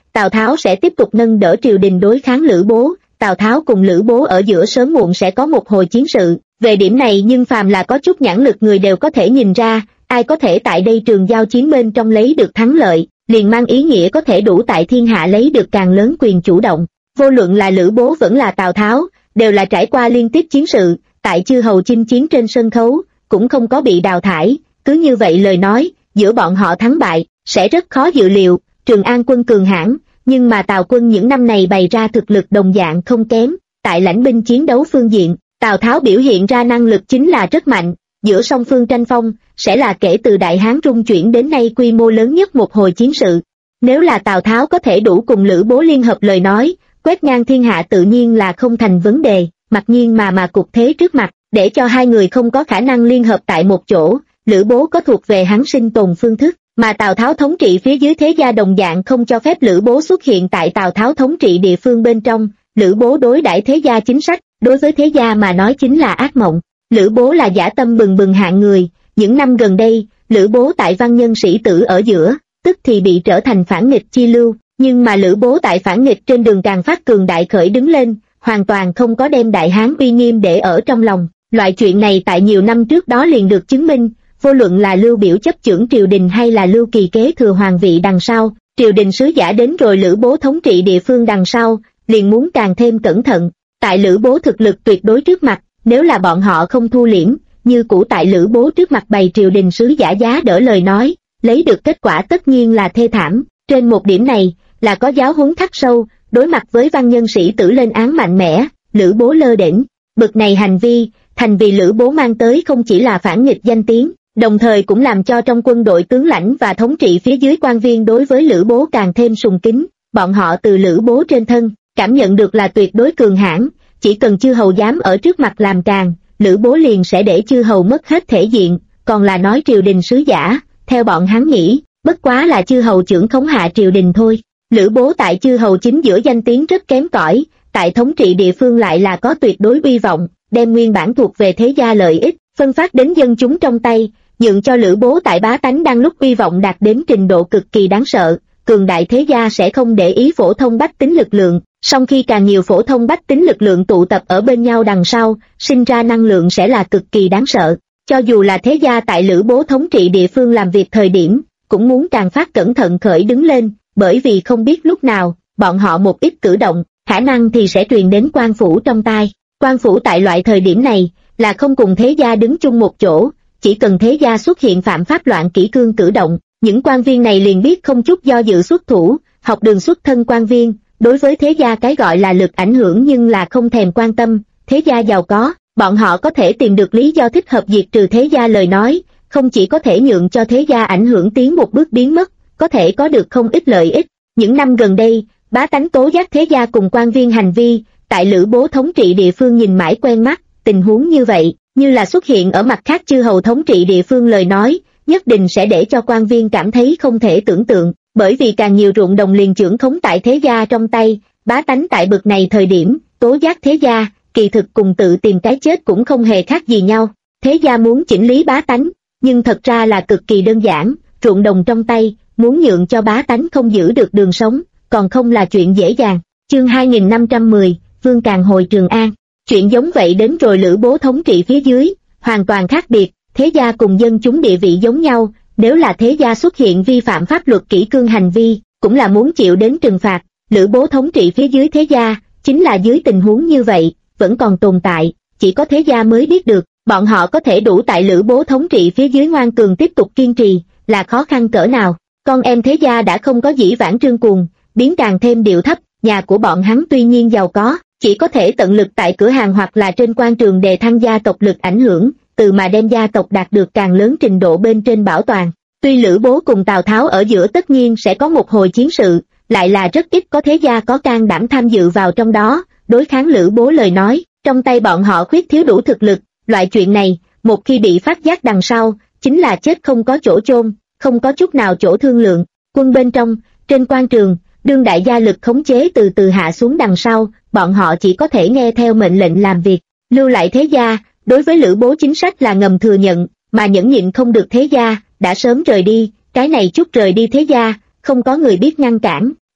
Tào Tháo sẽ tiếp tục nâng đỡ triều đình đối kháng Lữ Bố. Tào Tháo cùng Lữ Bố ở giữa sớm muộn sẽ có một hồi chiến sự. Về điểm này nhưng phàm là có chút nhãn lực người đều có thể nhìn ra, ai có thể tại đây trường giao chiến bên trong lấy được thắng lợi, liền mang ý nghĩa có thể đủ tại thiên hạ lấy được càng lớn quyền chủ động. Vô luận là Lữ Bố vẫn là Tào Tháo, đều là trải qua liên tiếp chiến sự, tại chư hầu chinh chiến trên sân khấu, cũng không có bị đào thải, cứ như vậy lời nói, giữa bọn họ thắng bại, sẽ rất khó dự liệu. Trường An quân cường hãn, nhưng mà Tào quân những năm này bày ra thực lực đồng dạng không kém, tại lãnh binh chiến đấu phương diện, Tào Tháo biểu hiện ra năng lực chính là rất mạnh, giữa song phương tranh phong, sẽ là kể từ Đại Hán rung chuyển đến nay quy mô lớn nhất một hồi chiến sự. Nếu là Tào Tháo có thể đủ cùng Lữ Bố liên hợp lời nói, quét ngang thiên hạ tự nhiên là không thành vấn đề, mặc nhiên mà cục thế trước mặt, để cho hai người không có khả năng liên hợp tại một chỗ, Lữ Bố có thuộc về hắn sinh tồn phương thức, mà Tào Tháo thống trị phía dưới thế gia đồng dạng không cho phép Lữ Bố xuất hiện tại Tào Tháo thống trị địa phương bên trong. Lữ Bố đối đãi thế gia chính sách, đối với thế gia mà nói chính là ác mộng. Lữ Bố là dã tâm bừng bừng hạng người, những năm gần đây, Lữ Bố tại văn nhân sĩ tử ở giữa, tức thì bị trở thành phản nghịch chi lưu, nhưng mà Lữ Bố tại phản nghịch trên đường càng phát cường đại khởi đứng lên, hoàn toàn không có đem Đại Hán uy nghiêm để ở trong lòng. Loại chuyện này tại nhiều năm trước đó liền được chứng minh, vô luận là Lưu Biểu chấp chưởng triều đình hay là Lưu Kỳ kế thừa hoàng vị đằng sau, triều đình sứ giả đến rồi Lữ Bố thống trị địa phương đằng sau, liền muốn càng thêm cẩn thận. Tại Lữ Bố thực lực tuyệt đối trước mặt, nếu là bọn họ không thu liễm, như cũ tại Lữ Bố trước mặt bày triều đình sứ giả giá đỡ lời nói, lấy được kết quả tất nhiên là thê thảm. Trên một điểm này, là có giáo huấn khắc sâu, đối mặt với văn nhân sĩ tử lên án mạnh mẽ, Lữ Bố lơ đễnh, bực này hành vi, thành vì Lữ Bố mang tới không chỉ là phản nghịch danh tiếng, đồng thời cũng làm cho trong quân đội tướng lãnh và thống trị phía dưới quan viên đối với Lữ Bố càng thêm sùng kính. Bọn họ từ Lữ Bố trên thân, cảm nhận được là tuyệt đối cường hãn, chỉ cần chư hầu dám ở trước mặt làm càn, Lữ Bố liền sẽ để chư hầu mất hết thể diện. Còn là nói triều đình sứ giả, theo bọn hắn nghĩ, bất quá là chư hầu trưởng khống hạ triều đình thôi. Lữ Bố tại chư hầu chính giữa danh tiếng rất kém cỏi, tại thống trị địa phương lại là có tuyệt đối uy vọng, đem nguyên bản thuộc về thế gia lợi ích, phân phát đến dân chúng trong tay, nhượng cho Lữ Bố tại bá tánh đang lúc uy vọng đạt đến trình độ cực kỳ đáng sợ. Cường đại thế gia sẽ không để ý phổ thông bách tính lực lượng, song khi càng nhiều phổ thông bách tính lực lượng tụ tập ở bên nhau đằng sau, sinh ra năng lượng sẽ là cực kỳ đáng sợ. Cho dù là thế gia tại Lữ Bố thống trị địa phương làm việc thời điểm, cũng muốn càng phát cẩn thận khởi đứng lên, bởi vì không biết lúc nào, bọn họ một ít cử động, khả năng thì sẽ truyền đến quan phủ trong tai. Quan phủ tại loại thời điểm này, là không cùng thế gia đứng chung một chỗ, chỉ cần thế gia xuất hiện phạm pháp loạn kỷ cương cử động, những quan viên này liền biết không chút do dự xuất thủ. Học đường xuất thân quan viên, đối với thế gia cái gọi là lực ảnh hưởng nhưng là không thèm quan tâm. Thế gia giàu có, bọn họ có thể tìm được lý do thích hợp diệt trừ thế gia lời nói, không chỉ có thể nhượng cho thế gia ảnh hưởng tiến một bước biến mất, có thể có được không ít lợi ích. Những năm gần đây, bá tánh tố giác thế gia cùng quan viên hành vi, tại Lữ Bố thống trị địa phương nhìn mãi quen mắt. Tình huống như vậy, như là xuất hiện ở mặt khác chư hầu thống trị địa phương lời nói, nhất định sẽ để cho quan viên cảm thấy không thể tưởng tượng, bởi vì càng nhiều ruộng đồng liền trưởng khống tại thế gia trong tay, bá tánh tại bực này thời điểm, tố giác thế gia, kỳ thực cùng tự tìm cái chết cũng không hề khác gì nhau. Thế gia muốn chỉnh lý bá tánh, nhưng thật ra là cực kỳ đơn giản, ruộng đồng trong tay, muốn nhượng cho bá tánh không giữ được đường sống, còn không là chuyện dễ dàng. Chương 2510, Vương Càn hồi Trường An. Chuyện giống vậy đến rồi Lữ Bố thống trị phía dưới, hoàn toàn khác biệt, thế gia cùng dân chúng địa vị giống nhau, nếu là thế gia xuất hiện vi phạm pháp luật kỷ cương hành vi, cũng là muốn chịu đến trừng phạt. Lữ Bố thống trị phía dưới thế gia, chính là dưới tình huống như vậy, vẫn còn tồn tại, chỉ có thế gia mới biết được, bọn họ có thể đủ tại Lữ Bố thống trị phía dưới ngoan cường tiếp tục kiên trì, là khó khăn cỡ nào. Con em thế gia đã không có dĩ vãng trương cuồng, biến càng thêm điệu thấp, nhà của bọn hắn tuy nhiên giàu có, chỉ có thể tận lực tại cửa hàng hoặc là trên quan trường đề thăng gia tộc lực ảnh hưởng, từ mà đem gia tộc đạt được càng lớn trình độ bên trên bảo toàn. Tuy Lữ Bố cùng Tào Tháo ở giữa tất nhiên sẽ có một hồi chiến sự, lại là rất ít có thế gia có can đảm tham dự vào trong đó, đối kháng Lữ Bố lời nói, trong tay bọn họ khuyết thiếu đủ thực lực, loại chuyện này, một khi bị phát giác đằng sau, chính là chết không có chỗ chôn, không có chút nào chỗ thương lượng. Quân bên trong, trên quan trường, đương đại gia lực khống chế từ từ hạ xuống đằng sau, bọn họ chỉ có thể nghe theo mệnh lệnh làm việc. Lưu lại thế gia, đối với Lữ Bố chính sách là ngầm thừa nhận, mà nhẫn nhịn không được thế gia, đã sớm rời đi. Cái này chút rời đi thế gia, không có người biết ngăn cản,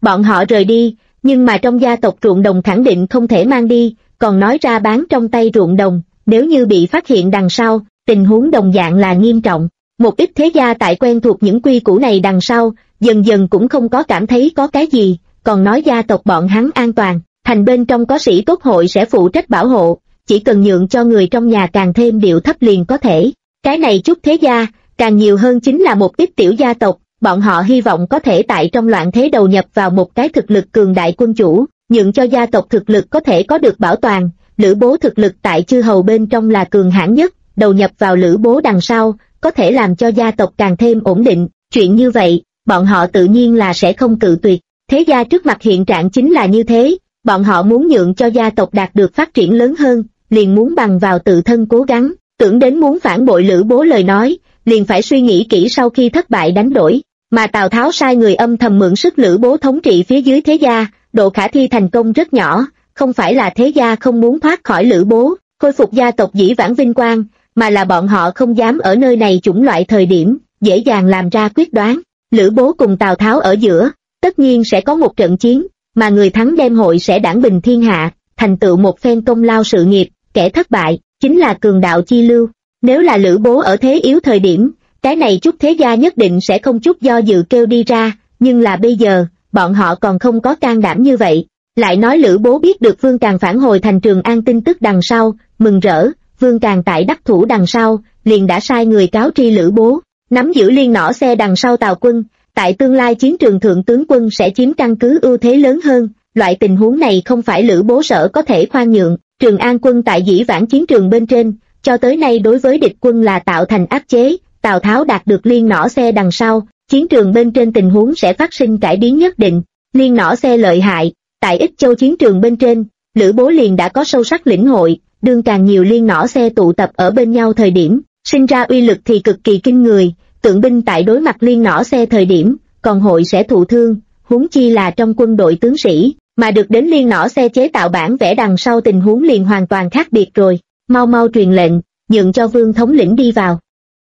Bọn họ rời đi, nhưng mà trong gia tộc ruộng đồng khẳng định không thể mang đi, còn nói ra bán trong tay ruộng đồng, nếu như bị phát hiện đằng sau, tình huống đồng dạng là nghiêm trọng. Một ít thế gia tại quen thuộc những quy củ này đằng sau, dần dần cũng không có cảm thấy có cái gì, còn nói gia tộc bọn hắn an toàn, thành bên trong có sĩ tốt hội sẽ phụ trách bảo hộ, chỉ cần nhượng cho người trong nhà càng thêm điệu thấp liền có thể. Cái này chút thế gia, càng nhiều hơn chính là một ít tiểu gia tộc, bọn họ hy vọng có thể tại trong loạn thế đầu nhập vào một cái thực lực cường đại quân chủ, nhượng cho gia tộc thực lực có thể có được bảo toàn. Lữ Bố thực lực tại chư hầu bên trong là cường hãn nhất, đầu nhập vào Lữ Bố đằng sau, có thể làm cho gia tộc càng thêm ổn định, chuyện như vậy, bọn họ tự nhiên là sẽ không cự tuyệt. Thế gia trước mặt hiện trạng chính là như thế, bọn họ muốn nhượng cho gia tộc đạt được phát triển lớn hơn, liền muốn bằng vào tự thân cố gắng, tưởng đến muốn phản bội Lữ Bố lời nói, liền phải suy nghĩ kỹ sau khi thất bại đánh đổi, mà Tào Tháo sai người âm thầm mượn sức Lữ Bố thống trị phía dưới thế gia, độ khả thi thành công rất nhỏ, không phải là thế gia không muốn thoát khỏi Lữ Bố, khôi phục gia tộc dĩ vãng vinh quang, mà là bọn họ không dám ở nơi này chủng loại thời điểm, dễ dàng làm ra quyết đoán. Lữ Bố cùng Tào Tháo ở giữa, tất nhiên sẽ có một trận chiến, mà người thắng đem hội sẽ đảng bình thiên hạ, thành tựu một phen công lao sự nghiệp, kẻ thất bại, chính là cường đạo chi lưu. Nếu là Lữ Bố ở thế yếu thời điểm, cái này chút thế gia nhất định sẽ không chút do dự kêu đi ra, nhưng là bây giờ, bọn họ còn không có can đảm như vậy. Lại nói Lữ Bố biết được Vương Càn phản hồi thành Trường An tin tức đằng sau, mừng rỡ, Vương Càn tại đắc thủ đằng sau, liền đã sai người cáo tri Lữ Bố, nắm giữ liên nỏ xe đằng sau Tào quân, tại tương lai chiến trường thượng tướng quân sẽ chiếm căn cứ ưu thế lớn hơn, loại tình huống này không phải Lữ Bố sở có thể khoan nhượng. Trường An quân tại dĩ vãng chiến trường bên trên, cho tới nay đối với địch quân là tạo thành áp chế, Tào Tháo đạt được liên nỏ xe đằng sau, chiến trường bên trên tình huống sẽ phát sinh cải biến nhất định. Liên nỏ xe lợi hại, tại Ích Châu chiến trường bên trên, Lữ Bố liền đã có sâu sắc lĩnh hội, đương càng nhiều liên nỏ xe tụ tập ở bên nhau thời điểm, sinh ra uy lực thì cực kỳ kinh người, tượng binh tại đối mặt liên nỏ xe thời điểm, còn hội sẽ thụ thương, huống chi là trong quân đội tướng sĩ, mà được đến liên nỏ xe chế tạo bản vẽ đằng sau tình huống liền hoàn toàn khác biệt rồi. Mau mau truyền lệnh, nhượng cho Vương thống lĩnh đi vào.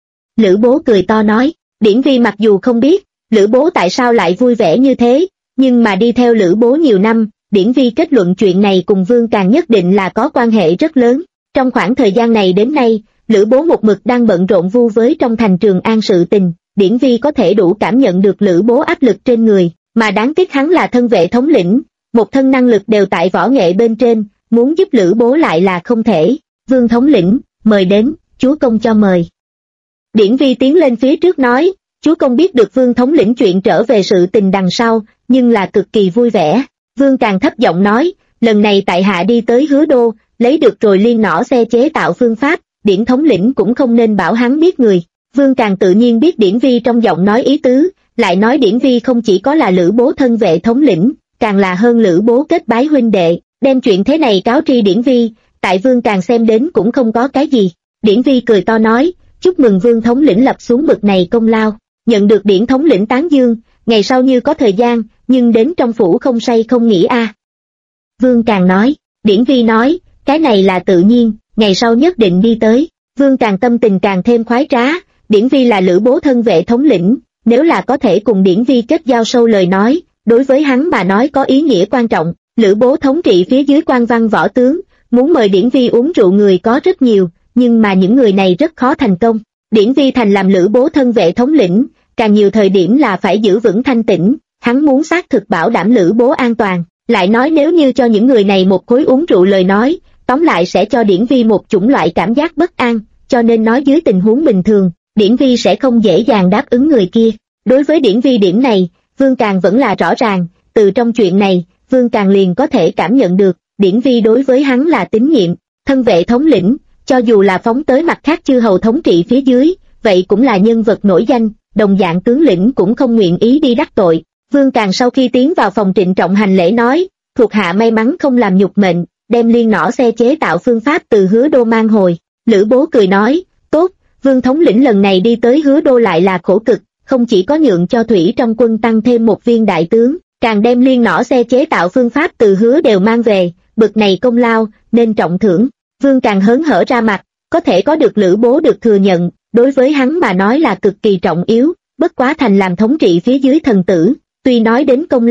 Lữ Bố cười to nói, Điển Vi mặc dù không biết, Lữ Bố tại sao lại vui vẻ như thế, nhưng mà đi theo Lữ Bố nhiều năm, Điển Vi kết luận chuyện này cùng Vương Càn nhất định là có quan hệ rất lớn. Trong khoảng thời gian này đến nay, Lữ Bố một mực đang bận rộn vu với trong thành Trường An sự tình, Điển Vi có thể đủ cảm nhận được Lữ Bố áp lực trên người, mà đáng tiếc hắn là thân vệ thống lĩnh, một thân năng lực đều tại võ nghệ bên trên, muốn giúp Lữ Bố lại là không thể. Vương thống lĩnh, mời đến, chúa công cho mời. Điển Vi tiến lên phía trước nói, chúa công biết được Vương thống lĩnh chuyện trở về sự tình đằng sau, nhưng là cực kỳ vui vẻ. Vương càng thấp giọng nói, lần này tại hạ đi tới Hứa Đô, lấy được rồi liên nỏ xe chế tạo phương pháp, Điển thống lĩnh cũng không nên bảo hắn biết người. Vương càng tự nhiên biết Điển Vi trong giọng nói ý tứ, lại nói Điển Vi không chỉ có là Lữ Bố thân vệ thống lĩnh, càng là hơn Lữ Bố kết bái huynh đệ, đem chuyện thế này cáo tri Điển Vi, tại Vương càng xem đến cũng không có cái gì. Điển Vi cười to nói, chúc mừng Vương thống lĩnh lập xuống bực này công lao, nhận được Điển thống lĩnh tán dương, ngày sau như có thời gian, nhưng đến trong phủ không say không nghỉ a. Vương càng nói, Điển Vi nói, cái này là tự nhiên, ngày sau nhất định đi tới. Vương càng tâm tình càng thêm khoái trá, Điển Vi là Lữ Bố thân vệ thống lĩnh, nếu là có thể cùng Điển Vi kết giao sâu lời nói, đối với hắn mà nói có ý nghĩa quan trọng. Lữ Bố thống trị phía dưới quan văn võ tướng, muốn mời Điển Vi uống rượu người có rất nhiều, nhưng mà những người này rất khó thành công. Điển Vi thành làm Lữ Bố thân vệ thống lĩnh, càng nhiều thời điểm là phải giữ vững thanh tĩnh, hắn muốn xác thực bảo đảm Lữ Bố an toàn, lại nói nếu như cho những người này một khối uống rượu lời nói, tóm lại sẽ cho Điển Vi một chủng loại cảm giác bất an, cho nên nói dưới tình huống bình thường, Điển Vi sẽ không dễ dàng đáp ứng người kia. Đối với Điển Vi điểm này, Vương Càng vẫn là rõ ràng, từ trong chuyện này, Vương Càng liền có thể cảm nhận được, Điển Vi đối với hắn là tín nhiệm, thân vệ thống lĩnh, cho dù là phóng tới mặt khác chư hầu thống trị phía dưới, vậy cũng là nhân vật nổi danh, đồng dạng tướng lĩnh cũng không nguyện ý đi đắc tội. Vương Càng sau khi tiến vào phòng trịnh trọng hành lễ nói, thuộc hạ may mắn không làm nhục mệnh, đem liên nỏ xe chế tạo phương pháp từ Hứa Đô mang hồi. Lữ Bố cười nói, tốt, Vương thống lĩnh lần này đi tới Hứa Đô lại là khổ cực, không chỉ có nhượng cho thủy trong quân tăng thêm một viên đại tướng, càng đem liên nỏ xe chế tạo phương pháp từ Hứa đều mang về, bực này công lao, nên trọng thưởng. Vương càng hớn hở ra mặt, có thể có được Lữ Bố được thừa nhận, đối với hắn mà nói là cực kỳ trọng yếu, bất quá thành làm thống trị phía dưới thần tử, tuy nói đến công lao,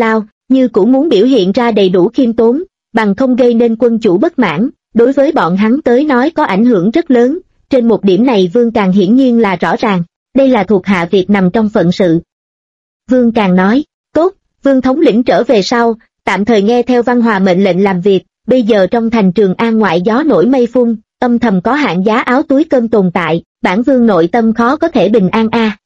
như cũng muốn biểu hiện ra đầy đủ khiêm tốn, bằng không gây nên quân chủ bất mãn, đối với bọn hắn tới nói có ảnh hưởng rất lớn. Trên một điểm này Vương Càng hiển nhiên là rõ ràng, đây là thuộc hạ việc nằm trong phận sự. Vương Càng nói, tốt, Vương thống lĩnh trở về sau, tạm thời nghe theo Văn Hòa mệnh lệnh làm việc, bây giờ trong thành Trường An ngoại gió nổi mây phun, âm thầm có hạng giá áo túi cơm tồn tại, bản Vương nội tâm khó có thể bình an a.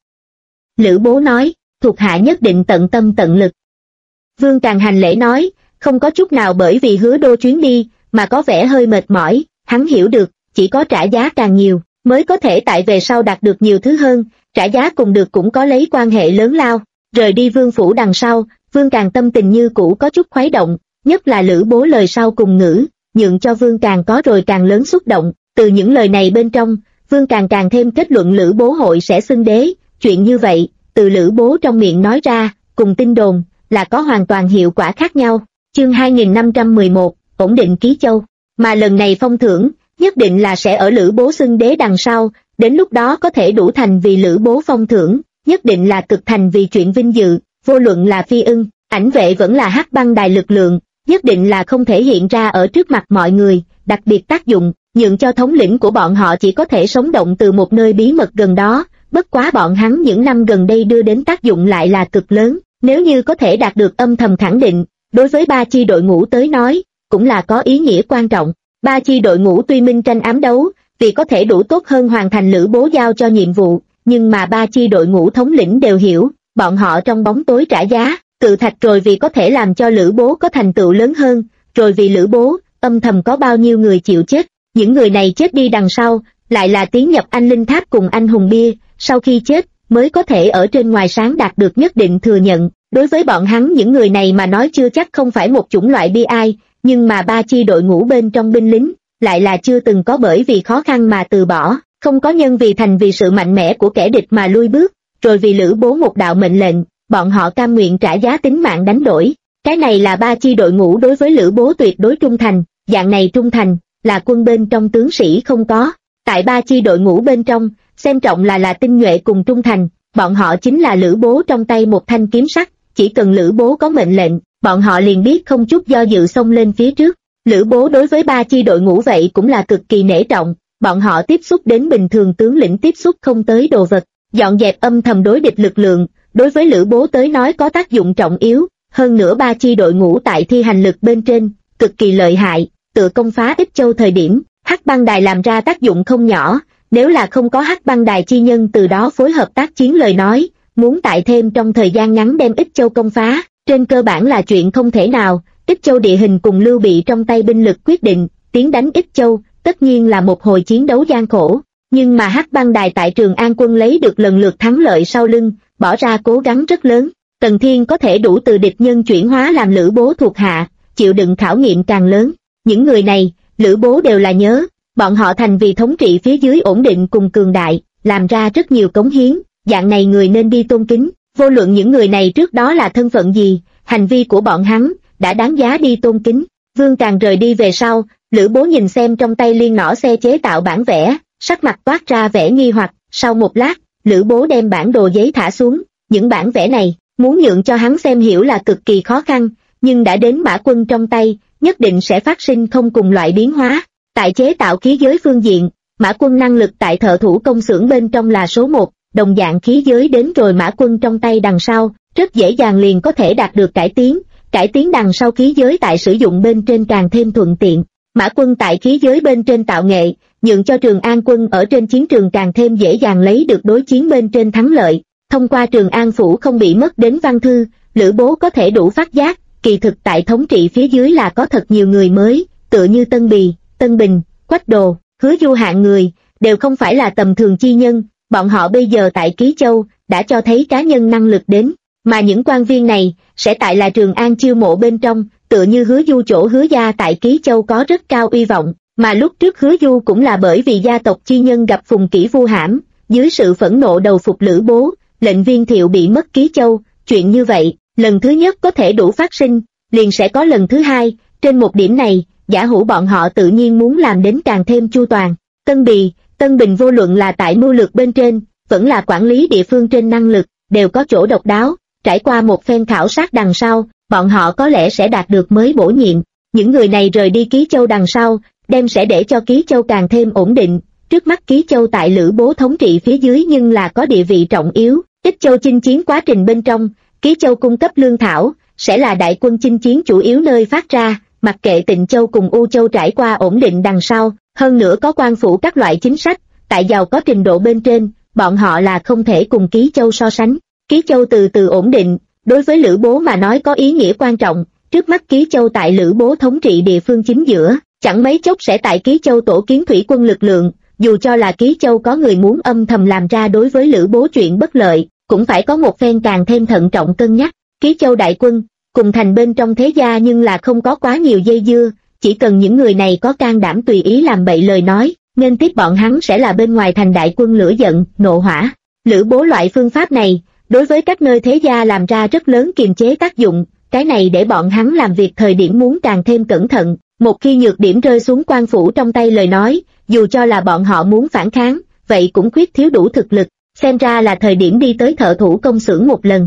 Lữ Bố nói, thuộc hạ nhất định tận tâm tận lực. Vương Càng hành lễ nói, không có chút nào bởi vì Hứa Đô chuyến đi, mà có vẻ hơi mệt mỏi, hắn hiểu được, chỉ có trả giá càng nhiều, mới có thể tại về sau đạt được nhiều thứ hơn, trả giá cùng được cũng có lấy quan hệ lớn lao. Rời đi Vương phủ đằng sau, Vương Càng tâm tình như cũ có chút khuấy động, nhất là Lữ Bố lời sau cùng ngữ, nhượng cho Vương Càng có rồi càng lớn xúc động. Từ những lời này bên trong, Vương Càng càng thêm kết luận Lữ Bố hội sẽ xưng đế. Chuyện như vậy, từ Lữ Bố trong miệng nói ra, cùng tin đồn, là có hoàn toàn hiệu quả khác nhau. Chương 2511, ổn định Ký Châu. Mà lần này phong thưởng, nhất định là sẽ ở Lữ Bố xưng đế đằng sau, đến lúc đó có thể đủ thành vì Lữ Bố phong thưởng, nhất định là cực thành vì chuyện vinh dự, vô luận là Phi Ưng, Ảnh Vệ vẫn là Hắc Băng Đài lực lượng, nhất định là không thể hiện ra ở trước mặt mọi người, đặc biệt tác dụng, nhượng cho thống lĩnh của bọn họ chỉ có thể sống động từ một nơi bí mật gần đó, bất quá bọn hắn những năm gần đây đưa đến tác dụng lại là cực lớn, nếu như có thể đạt được âm thầm khẳng định, đối với ba chi đội ngũ tới nói, cũng là có ý nghĩa quan trọng. Ba chi đội ngũ tuy minh tranh ám đấu, vì có thể đủ tốt hơn hoàn thành Lữ Bố giao cho nhiệm vụ, nhưng mà ba chi đội ngũ thống lĩnh đều hiểu, bọn họ trong bóng tối trả giá, cự thạch rồi vì có thể làm cho Lữ Bố có thành tựu lớn hơn, rồi vì Lữ Bố, âm thầm có bao nhiêu người chịu chết, những người này chết đi đằng sau, lại là tiến nhập anh linh tháp cùng anh hùng bia, sau khi chết, mới có thể ở trên ngoài sáng đạt được nhất định thừa nhận. Đối với bọn hắn những người này mà nói chưa chắc không phải một chủng loại bi ai, nhưng mà ba chi đội ngũ bên trong binh lính, lại là chưa từng có bởi vì khó khăn mà từ bỏ, không có nhân vì thành vì sự mạnh mẽ của kẻ địch mà lui bước, rồi vì Lữ Bố một đạo mệnh lệnh, bọn họ cam nguyện trả giá tính mạng đánh đổi. Cái này là ba chi đội ngũ đối với Lữ Bố tuyệt đối trung thành, dạng này trung thành, là quân bên trong tướng sĩ không có. Tại ba chi đội ngũ bên trong, xem trọng là tinh nhuệ cùng trung thành, bọn họ chính là Lữ Bố trong tay một thanh kiếm sắt, chỉ cần Lữ Bố có mệnh lệnh, bọn họ liền biết không chút do dự xông lên phía trước. Lữ Bố đối với ba chi đội ngũ vậy cũng là cực kỳ nể trọng, bọn họ tiếp xúc đến bình thường tướng lĩnh tiếp xúc không tới đồ vật, dọn dẹp âm thầm đối địch lực lượng, đối với Lữ Bố tới nói có tác dụng trọng yếu, hơn nữa ba chi đội ngũ tại thi hành lực bên trên, cực kỳ lợi hại, tựa công phá Ích Châu thời điểm, Hắc Băng Đài làm ra tác dụng không nhỏ, nếu là không có Hắc Băng Đài chi nhân từ đó phối hợp tác chiến lời nói, muốn tại thêm trong thời gian ngắn đem Ích Châu công phá, trên cơ bản là chuyện không thể nào. Ích Châu địa hình cùng Lưu Bị trong tay binh lực quyết định, tiến đánh Ích Châu, tất nhiên là một hồi chiến đấu gian khổ, nhưng mà Hắc Băng Đài tại Trường An quân lấy được lần lượt thắng lợi sau lưng, bỏ ra cố gắng rất lớn, Tần Thiên có thể đủ từ địch nhân chuyển hóa làm Lữ Bố thuộc hạ, chịu đựng khảo nghiệm càng lớn. Những người này, Lữ Bố đều là nhớ, bọn họ thành vì thống trị phía dưới ổn định cùng cường đại, làm ra rất nhiều cống hiến, dạng này người nên đi tôn kính, vô luận những người này trước đó là thân phận gì, hành vi của bọn hắn đã đáng giá đi tôn kính. Vương Càng rời đi về sau, Lữ Bố nhìn xem trong tay liên nỏ xe chế tạo bản vẽ, sắc mặt toát ra vẻ nghi hoặc, sau một lát, Lữ Bố đem bản đồ giấy thả xuống, những bản vẽ này, muốn nhượng cho hắn xem hiểu là cực kỳ khó khăn, nhưng đã đến Mã Quân trong tay, nhất định sẽ phát sinh không cùng loại biến hóa. Tại chế tạo khí giới phương diện, Mã Quân năng lực tại thợ thủ công xưởng bên trong là số 1, đồng dạng khí giới đến rồi Mã Quân trong tay đằng sau, rất dễ dàng liền có thể đạt được cải tiến đằng sau khí giới tại sử dụng bên trên càng thêm thuận tiện. Mã Quân tại khí giới bên trên tạo nghệ, nhượng cho Trường An quân ở trên chiến trường càng thêm dễ dàng lấy được đối chiến bên trên thắng lợi. Thông qua Trường An phủ không bị mất đến văn thư, Lữ Bố có thể đủ phát giác, kỳ thực tại thống trị phía dưới là có thật nhiều người mới, tựa như Tân Bì, Tân Bình, Quách Đồ, Hứa Du hạng người, đều không phải là tầm thường chi nhân, bọn họ bây giờ tại Ký Châu, đã cho thấy cá nhân năng lực đến, mà những quan viên này, sẽ tại là Trường An chiêu mộ bên trong, tựa như Hứa Du chỗ Hứa gia tại Ký Châu có rất cao uy vọng, mà lúc trước Hứa Du cũng là bởi vì gia tộc chi nhân gặp Phùng Kỷ vu hãm, dưới sự phẫn nộ đầu phục Lữ Bố, lệnh Viên Thiệu bị mất Ký Châu, chuyện như vậy, lần thứ nhất có thể đủ phát sinh, liền sẽ có lần thứ hai, trên một điểm này, giả hữu bọn họ tự nhiên muốn làm đến càng thêm chu toàn. Tân Bì, Tân Bình vô luận là tại mưu lược bên trên, vẫn là quản lý địa phương trên năng lực, đều có chỗ độc đáo, trải qua một phen khảo sát đằng sau, bọn họ có lẽ sẽ đạt được mới bổ nhiệm. Những người này rời đi Ký Châu đằng sau, sẽ để cho Ký Châu càng thêm ổn định. Trước mắt Ký Châu tại Lữ Bố thống trị phía dưới nhưng là có địa vị trọng yếu. Ích Châu chinh chiến quá trình bên trong, Ký Châu cung cấp lương thảo, sẽ là đại quân chinh chiến chủ yếu nơi phát ra, mặc kệ Tịnh Châu cùng U Châu trải qua ổn định đằng sau, hơn nữa có quan phủ các loại chính sách, tại giàu có trình độ bên trên, bọn họ là không thể cùng Ký Châu so sánh. Ký Châu từ từ ổn định, đối với Lữ Bố mà nói có ý nghĩa quan trọng, trước mắt Ký Châu tại Lữ Bố thống trị địa phương chính giữa, chẳng mấy chốc sẽ tại Ký Châu tổ kiến thủy quân lực lượng, dù cho là Ký Châu có người muốn âm thầm làm ra đối với Lữ Bố chuyện bất lợi, cũng phải có một phen càng thêm thận trọng cân nhắc. Ký Châu đại quân, cùng thành bên trong thế gia nhưng là không có quá nhiều dây dưa, chỉ cần những người này có can đảm tùy ý làm bậy lời nói, nên tiếp bọn hắn sẽ là bên ngoài thành đại quân lửa giận, nộ hỏa. Lữ Bố loại phương pháp này, đối với các nơi thế gia làm ra rất lớn kiềm chế tác dụng, cái này để bọn hắn làm việc thời điểm muốn càng thêm cẩn thận, một khi nhược điểm rơi xuống quan phủ trong tay lời nói, dù cho là bọn họ muốn phản kháng, vậy cũng khuyết thiếu đủ thực lực, xem ra là thời điểm đi tới thợ thủ công xưởng một lần.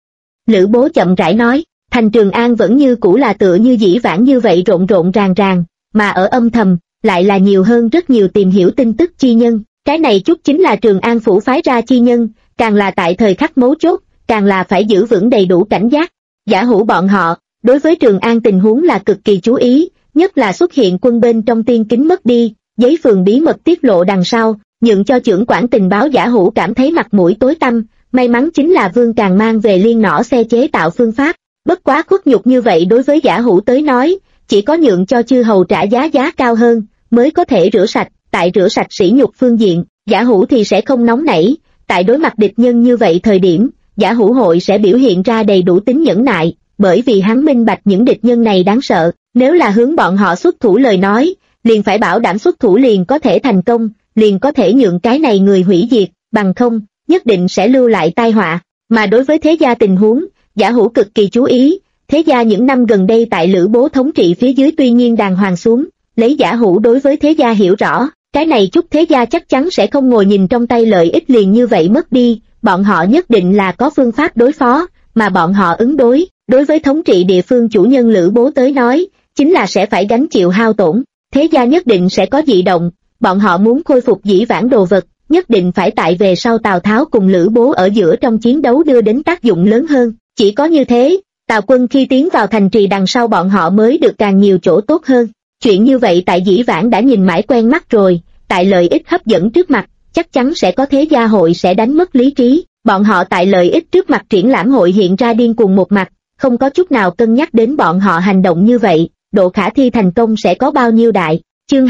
Lữ Bố chậm rãi nói, thành Trường An vẫn như cũ là tựa như dĩ vãng như vậy rộn rộn ràng ràng, mà ở âm thầm, lại là nhiều hơn rất nhiều tìm hiểu tin tức chi nhân, cái này chút chính là Trường An phủ phái ra chi nhân, càng là tại thời khắc mấu chốt, càng là phải giữ vững đầy đủ cảnh giác. Giả Hữu bọn họ, đối với Trường An tình huống là cực kỳ chú ý, nhất là xuất hiện quân bên trong tiên kính mất đi, giấy phường bí mật tiết lộ đằng sau, nhượng cho trưởng quản tình báo Giả Hữu cảm thấy mặt mũi tối tăm, may mắn chính là Vương Càng mang về liên nỏ xe chế tạo phương pháp, bất quá khuất nhục như vậy đối với Giả Hữu tới nói, chỉ có nhượng cho chư hầu trả giá cao hơn, mới có thể rửa sạch, tại rửa sạch sỉ nhục phương diện, Giả Hữu thì sẽ không nóng nảy, tại đối mặt địch nhân như vậy thời điểm, Giả Hữu hội sẽ biểu hiện ra đầy đủ tính nhẫn nại, bởi vì hắn minh bạch những địch nhân này đáng sợ, nếu là hướng bọn họ xuất thủ lời nói, liền phải bảo đảm xuất thủ liền có thể thành công, liền có thể nhượng cái này người hủy diệt, bằng không, nhất định sẽ lưu lại tai họa. Mà đối với thế gia tình huống, Giả Hữu cực kỳ chú ý, thế gia những năm gần đây tại Lữ Bố thống trị phía dưới tuy nhiên đàng hoàng xuống, lấy Giả Hữu đối với thế gia hiểu rõ, cái này chút thế gia chắc chắn sẽ không ngồi nhìn trong tay lợi ích liền như vậy mất đi, bọn họ nhất định là có phương pháp đối phó, mà bọn họ ứng đối với thống trị địa phương chủ nhân Lữ Bố tới nói, chính là sẽ phải gánh chịu hao tổn, thế gia nhất định sẽ có dị động, bọn họ muốn khôi phục dĩ vãng đồ vật, nhất định phải tại về sau Tào Tháo cùng Lữ Bố ở giữa trong chiến đấu đưa đến tác dụng lớn hơn, chỉ có như thế, Tào quân khi tiến vào thành trì đằng sau bọn họ mới được càng nhiều chỗ tốt hơn. Chuyện như vậy tại dĩ vãng đã nhìn mãi quen mắt rồi, tại lợi ích hấp dẫn trước mặt, chắc chắn sẽ có thế gia hội sẽ đánh mất lý trí, bọn họ tại lợi ích trước mặt triển lãm hội hiện ra điên cuồng một mặt, không có chút nào cân nhắc đến bọn họ hành động như vậy, độ khả thi thành công sẽ có bao nhiêu đại. Chương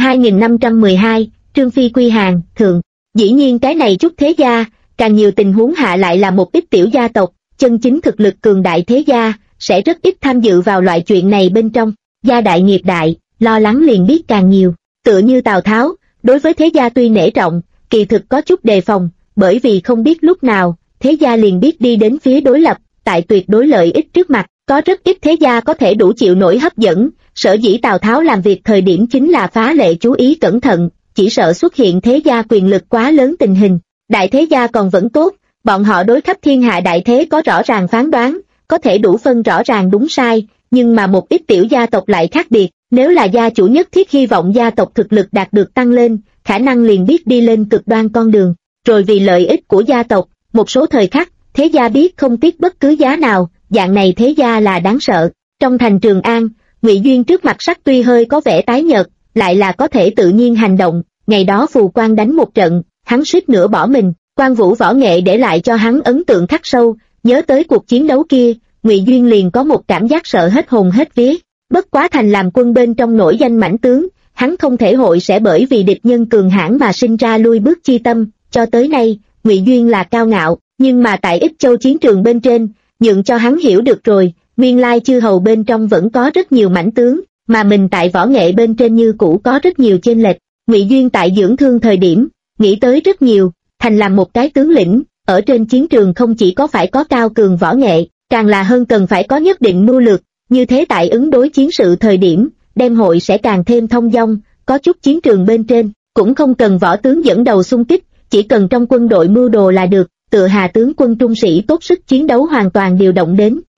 2512, Trương Phi quy hàng, thường. Dĩ nhiên cái này chút thế gia, càng nhiều tình huống hạ lại là một ít tiểu gia tộc, chân chính thực lực cường đại thế gia, sẽ rất ít tham dự vào loại chuyện này bên trong, gia đại nghiệp đại, lo lắng liền biết càng nhiều, tựa như Tào Tháo, đối với thế gia tuy nể trọng, kỳ thực có chút đề phòng, bởi vì không biết lúc nào, thế gia liền biết đi đến phía đối lập, tại tuyệt đối lợi ích trước mặt, có rất ít thế gia có thể đủ chịu nổi hấp dẫn, sở dĩ Tào Tháo làm việc thời điểm chính là phá lệ chú ý cẩn thận, chỉ sợ xuất hiện thế gia quyền lực quá lớn tình hình, đại thế gia còn vẫn tốt, bọn họ đối khắp thiên hạ đại thế có rõ ràng phán đoán, có thể đủ phân rõ ràng đúng sai, nhưng mà một ít tiểu gia tộc lại khác biệt, nếu là gia chủ nhất thiết hy vọng gia tộc thực lực đạt được tăng lên, khả năng liền biết đi lên cực đoan con đường, rồi vì lợi ích của gia tộc, một số thời khắc, thế gia biết không tiếc bất cứ giá nào, dạng này thế gia là đáng sợ. Trong thành Trường An, Ngụy Duyên trước mặt sắc tuy hơi có vẻ tái nhợt, lại là có thể tự nhiên hành động, ngày đó Phù Quan đánh một trận, hắn suýt nữa bỏ mình, Quan Vũ võ nghệ để lại cho hắn ấn tượng khắc sâu, nhớ tới cuộc chiến đấu kia, Ngụy Duyên liền có một cảm giác sợ hết hồn hết vía. Bất quá thành làm quân bên trong nổi danh mãnh tướng, hắn không thể hội sẽ bởi vì địch nhân cường hãn mà sinh ra lui bước chi tâm, cho tới nay, Ngụy Duyên là cao ngạo, nhưng mà tại Ích Châu chiến trường bên trên, nhượng cho hắn hiểu được rồi, nguyên lai chư hầu bên trong vẫn có rất nhiều mãnh tướng, mà mình tại võ nghệ bên trên như cũ có rất nhiều chênh lệch. Ngụy Duyên tại dưỡng thương thời điểm, nghĩ tới rất nhiều, thành làm một cái tướng lĩnh, ở trên chiến trường không chỉ có phải có cao cường võ nghệ, càng là hơn cần phải có nhất định mưu lược, như thế tại ứng đối chiến sự thời điểm, đem hội sẽ càng thêm thông dong, có chút chiến trường bên trên, cũng không cần võ tướng dẫn đầu xung kích, chỉ cần trong quân đội mưu đồ là được, tựa Hà tướng quân trung sĩ tốt sức chiến đấu hoàn toàn điều động đến,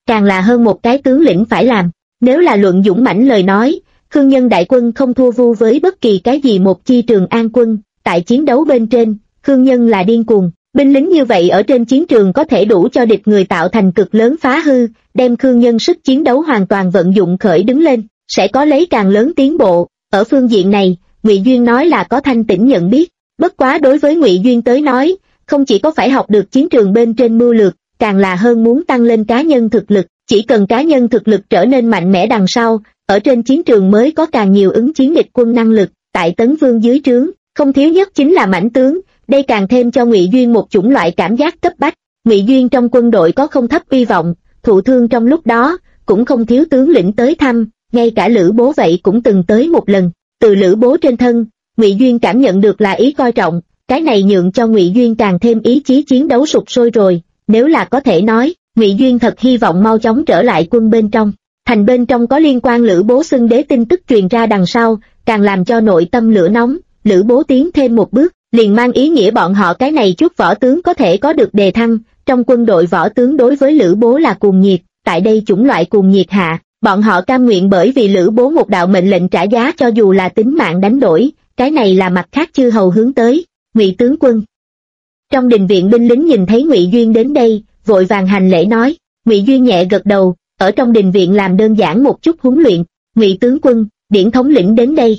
càng là hơn một cái tướng lĩnh phải làm. Nếu là luận dũng mãnh lời nói, Khương Nhân đại quân không thua vu với bất kỳ cái gì một chi Trường An quân, tại chiến đấu bên trên, Khương Nhân là điên cuồng. Binh lính như vậy ở trên chiến trường có thể đủ cho địch người tạo thành cực lớn phá hư, đem Khương Nhân sức chiến đấu hoàn toàn vận dụng khởi đứng lên, sẽ có lấy càng lớn tiến bộ. Ở phương diện này, Ngụy Duyên nói là có thanh tĩnh nhận biết. Bất quá đối với Ngụy Duyên tới nói, không chỉ có phải học được chiến trường bên trên mưu lược, càng là hơn muốn tăng lên cá nhân thực lực. Chỉ cần cá nhân thực lực trở nên mạnh mẽ đằng sau, ở trên chiến trường mới có càng nhiều ứng chiến địch quân năng lực. Tại Tấn Vương dưới trướng, không thiếu nhất chính là mãnh tướng. Đây càng thêm cho Ngụy Duyên một chủng loại cảm giác cấp bách. Ngụy Duyên trong quân đội có không thấp uy vọng, thụ thương trong lúc đó, cũng không thiếu tướng lĩnh tới thăm, ngay cả Lữ Bố vậy cũng từng tới một lần. Từ Lữ Bố trên thân, Ngụy Duyên cảm nhận được là ý coi trọng, cái này nhượng cho Ngụy Duyên càng thêm ý chí chiến đấu sục sôi rồi. Nếu là có thể nói, Ngụy Duyên thật hy vọng mau chóng trở lại quân bên trong. Thành bên trong có liên quan Lữ Bố xưng đế tin tức truyền ra đằng sau, càng làm cho nội tâm lửa nóng. Lữ Bố tiến thêm một bước, liền mang ý nghĩa bọn họ cái này chút võ tướng có thể có được đề thăng. Trong quân đội võ tướng đối với Lữ Bố là cuồng nhiệt, tại đây chủng loại cuồng nhiệt hạ, bọn họ cam nguyện bởi vì Lữ Bố một đạo mệnh lệnh trả giá cho dù là tính mạng đánh đổi. Cái này là mặt khác chư hầu hướng tới. Ngụy tướng quân. Trong đình viện binh lính nhìn thấy Ngụy Duyên đến đây, vội vàng hành lễ nói. Ngụy Duyên nhẹ gật đầu, ở trong đình viện làm đơn giản một chút huấn luyện. Ngụy tướng quân, Điển thống lĩnh đến đây.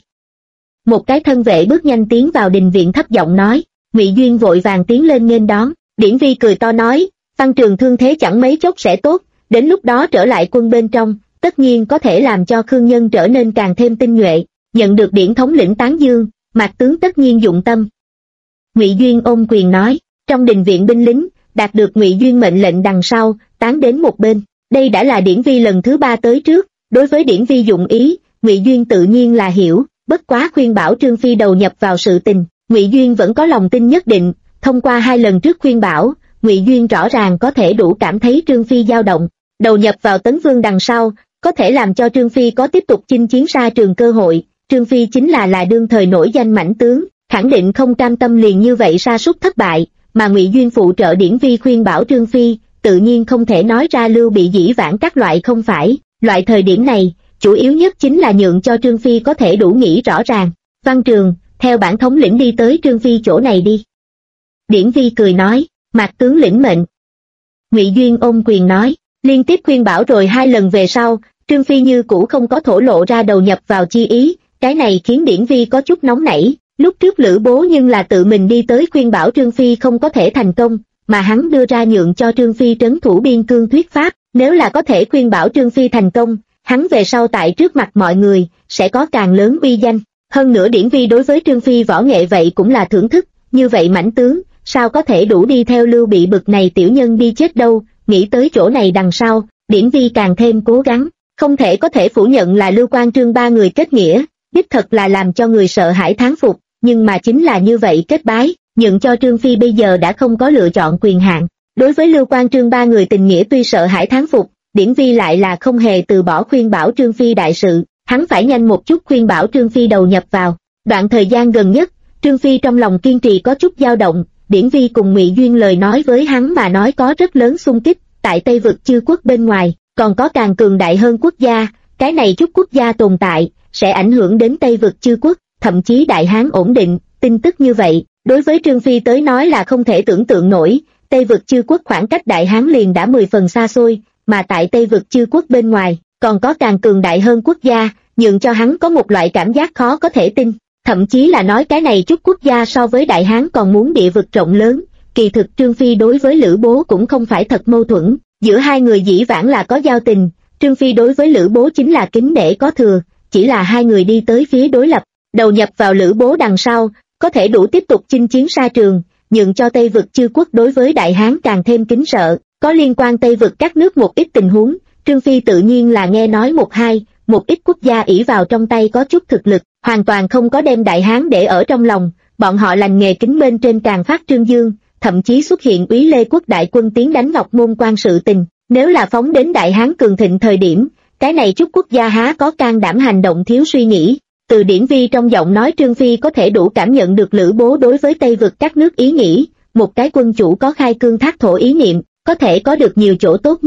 Một cái thân vệ bước nhanh tiến vào đình viện thấp giọng nói. Ngụy Duyên vội vàng tiến lên nghênh đón. Điển Vi cười to nói, Văn Trường thương thế chẳng mấy chốc sẽ tốt, đến lúc đó trở lại quân bên trong, tất nhiên có thể làm cho Khương Nhân trở nên càng thêm tinh nhuệ. Nhận được Điển thống lĩnh tán dương, Mạc tướng tất nhiên dụng tâm. Ngụy Duyên ôm quyền nói. Trong đình viện binh lính, đạt được Ngụy Duyên mệnh lệnh đằng sau, tán đến một bên. Đây đã là Điển Vi lần thứ 3 tới trước, đối với Điển Vi dụng ý, Ngụy Duyên tự nhiên là hiểu, bất quá khuyên bảo Trương Phi đầu nhập vào sự tình, Ngụy Duyên vẫn có lòng tin nhất định. Thông qua 2 lần trước khuyên bảo, Ngụy Duyên rõ ràng có thể đủ cảm thấy Trương Phi dao động, đầu nhập vào Tấn Vương đằng sau, có thể làm cho Trương Phi có tiếp tục chinh chiến xa trường cơ hội. Trương Phi chính là đương thời nổi danh mãnh tướng, khẳng định không cam tâm liền như vậy sa sút thất bại, mà Ngụy Duyên phụ trợ Điển Vi khuyên bảo Trương Phi, tự nhiên không thể nói ra Lưu Bị dĩ vãng các loại không phải. Loại thời điểm này, chủ yếu nhất chính là nhượng cho Trương Phi có thể đủ nghĩ rõ ràng. Văn Trường, theo bản thống lĩnh đi tới Trương Phi chỗ này đi. Điển Vi cười nói. Mạc tướng lĩnh mệnh. Ngụy Duyên ôm quyền nói. Liên tiếp khuyên bảo rồi 2 lần về sau, Trương Phi như cũ không có thổ lộ ra đầu nhập vào chi ý, cái này khiến Điển Vi có chút nóng nảy. Lúc trước Lữ Bố nhưng là tự mình đi tới khuyên bảo Trương Phi không có thể thành công, mà hắn đưa ra nhượng cho Trương Phi trấn thủ biên cương thuyết pháp, nếu là có thể khuyên bảo Trương Phi thành công, hắn về sau tại trước mặt mọi người, sẽ có càng lớn uy danh. Hơn nữa Điển Vi đối với Trương Phi võ nghệ vậy cũng là thưởng thức, như vậy mãnh tướng, sao có thể đủ đi theo Lưu Bị bực này tiểu nhân đi chết đâu. Nghĩ tới chỗ này đằng sau, Điển Vi càng thêm cố gắng, không thể có thể phủ nhận là Lưu Quan Trương 3 người kết nghĩa, đích thật là làm cho người sợ hãi thán phục, nhưng mà chính là như vậy kết bái, nhượng cho Trương Phi bây giờ đã không có lựa chọn quyền hạn. Đối với Lưu Quan Trương 3 người tình nghĩa tuy sợ hãi thán phục, Điển Vi lại là không hề từ bỏ khuyên bảo Trương Phi đại sự, hắn phải nhanh một chút khuyên bảo Trương Phi đầu nhập vào. Đoạn thời gian gần nhất, Trương Phi trong lòng kiên trì có chút dao động, Điển Vi cùng Ngụy Duyên lời nói với hắn mà nói có rất lớn xung kích, tại Tây vực chư quốc bên ngoài, còn có càng cường đại hơn quốc gia, cái này chút quốc gia tồn tại, sẽ ảnh hưởng đến Tây vực chư quốc, thậm chí Đại Hán ổn định. Tin tức như vậy, đối với Trương Phi tới nói là không thể tưởng tượng nổi. Tây vực chư quốc khoảng cách Đại Hán liền đã 10 phần xa xôi, mà tại Tây vực chư quốc bên ngoài, còn có càng cường đại hơn quốc gia, nhượng cho hắn có một loại cảm giác khó có thể tin. Thậm chí là nói cái này chút quốc gia so với Đại Hán còn muốn địa vực rộng lớn. Kỳ thực Trương Phi đối với Lữ Bố cũng không phải thật mâu thuẫn, giữa hai người dĩ vãng là có giao tình, Trương Phi đối với Lữ Bố chính là kính nể có thừa, chỉ là hai người đi tới phía đối lập, đầu nhập vào Lữ Bố đằng sau, có thể đủ tiếp tục chinh chiến xa trường, nhượng cho Tây vực chư quốc đối với Đại Hán càng thêm kính sợ. Có liên quan Tây vực các nước một ít tình huống, Trương Phi tự nhiên là nghe nói một hai, một ít quốc gia ỷ vào trong tay có chút thực lực, hoàn toàn không có đem Đại Hán để ở trong lòng, bọn họ lành nghề kính bên trên càng phát trương dương, thậm chí xuất hiện Úy Lê quốc đại quân tiến đánh Ngọc Môn Quan sự tình. Nếu là phóng đến Đại Hán cường thịnh thời điểm, cái này chút quốc gia há có can đảm hành động thiếu suy nghĩ. Từ Điển Vi trong giọng nói Trương Phi có thể đủ cảm nhận được Lữ Bố đối với Tây vực các nước ý nghĩ, một cái quân chủ có khai cương thác thổ ý niệm, có thể có được nhiều chỗ tốt nhất,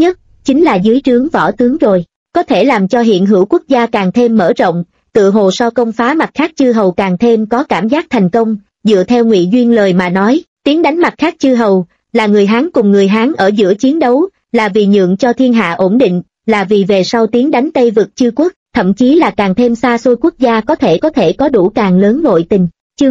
chính là dưới trướng võ tướng rồi, có thể làm cho hiện hữu quốc gia càng thêm mở rộng, tự hồ so công phá mặt khác chư hầu càng thêm có cảm giác thành công. Dựa theo Ngụy Duyên lời mà nói, tiến đánh mặt khác chư hầu, là người Hán cùng người Hán ở giữa chiến đấu, là vì nhượng cho thiên hạ ổn định, là vì về sau tiến đánh Tây vực chư quốc, thậm chí là càng thêm xa xôi quốc gia có thể có đủ càng lớn nội tình. Chương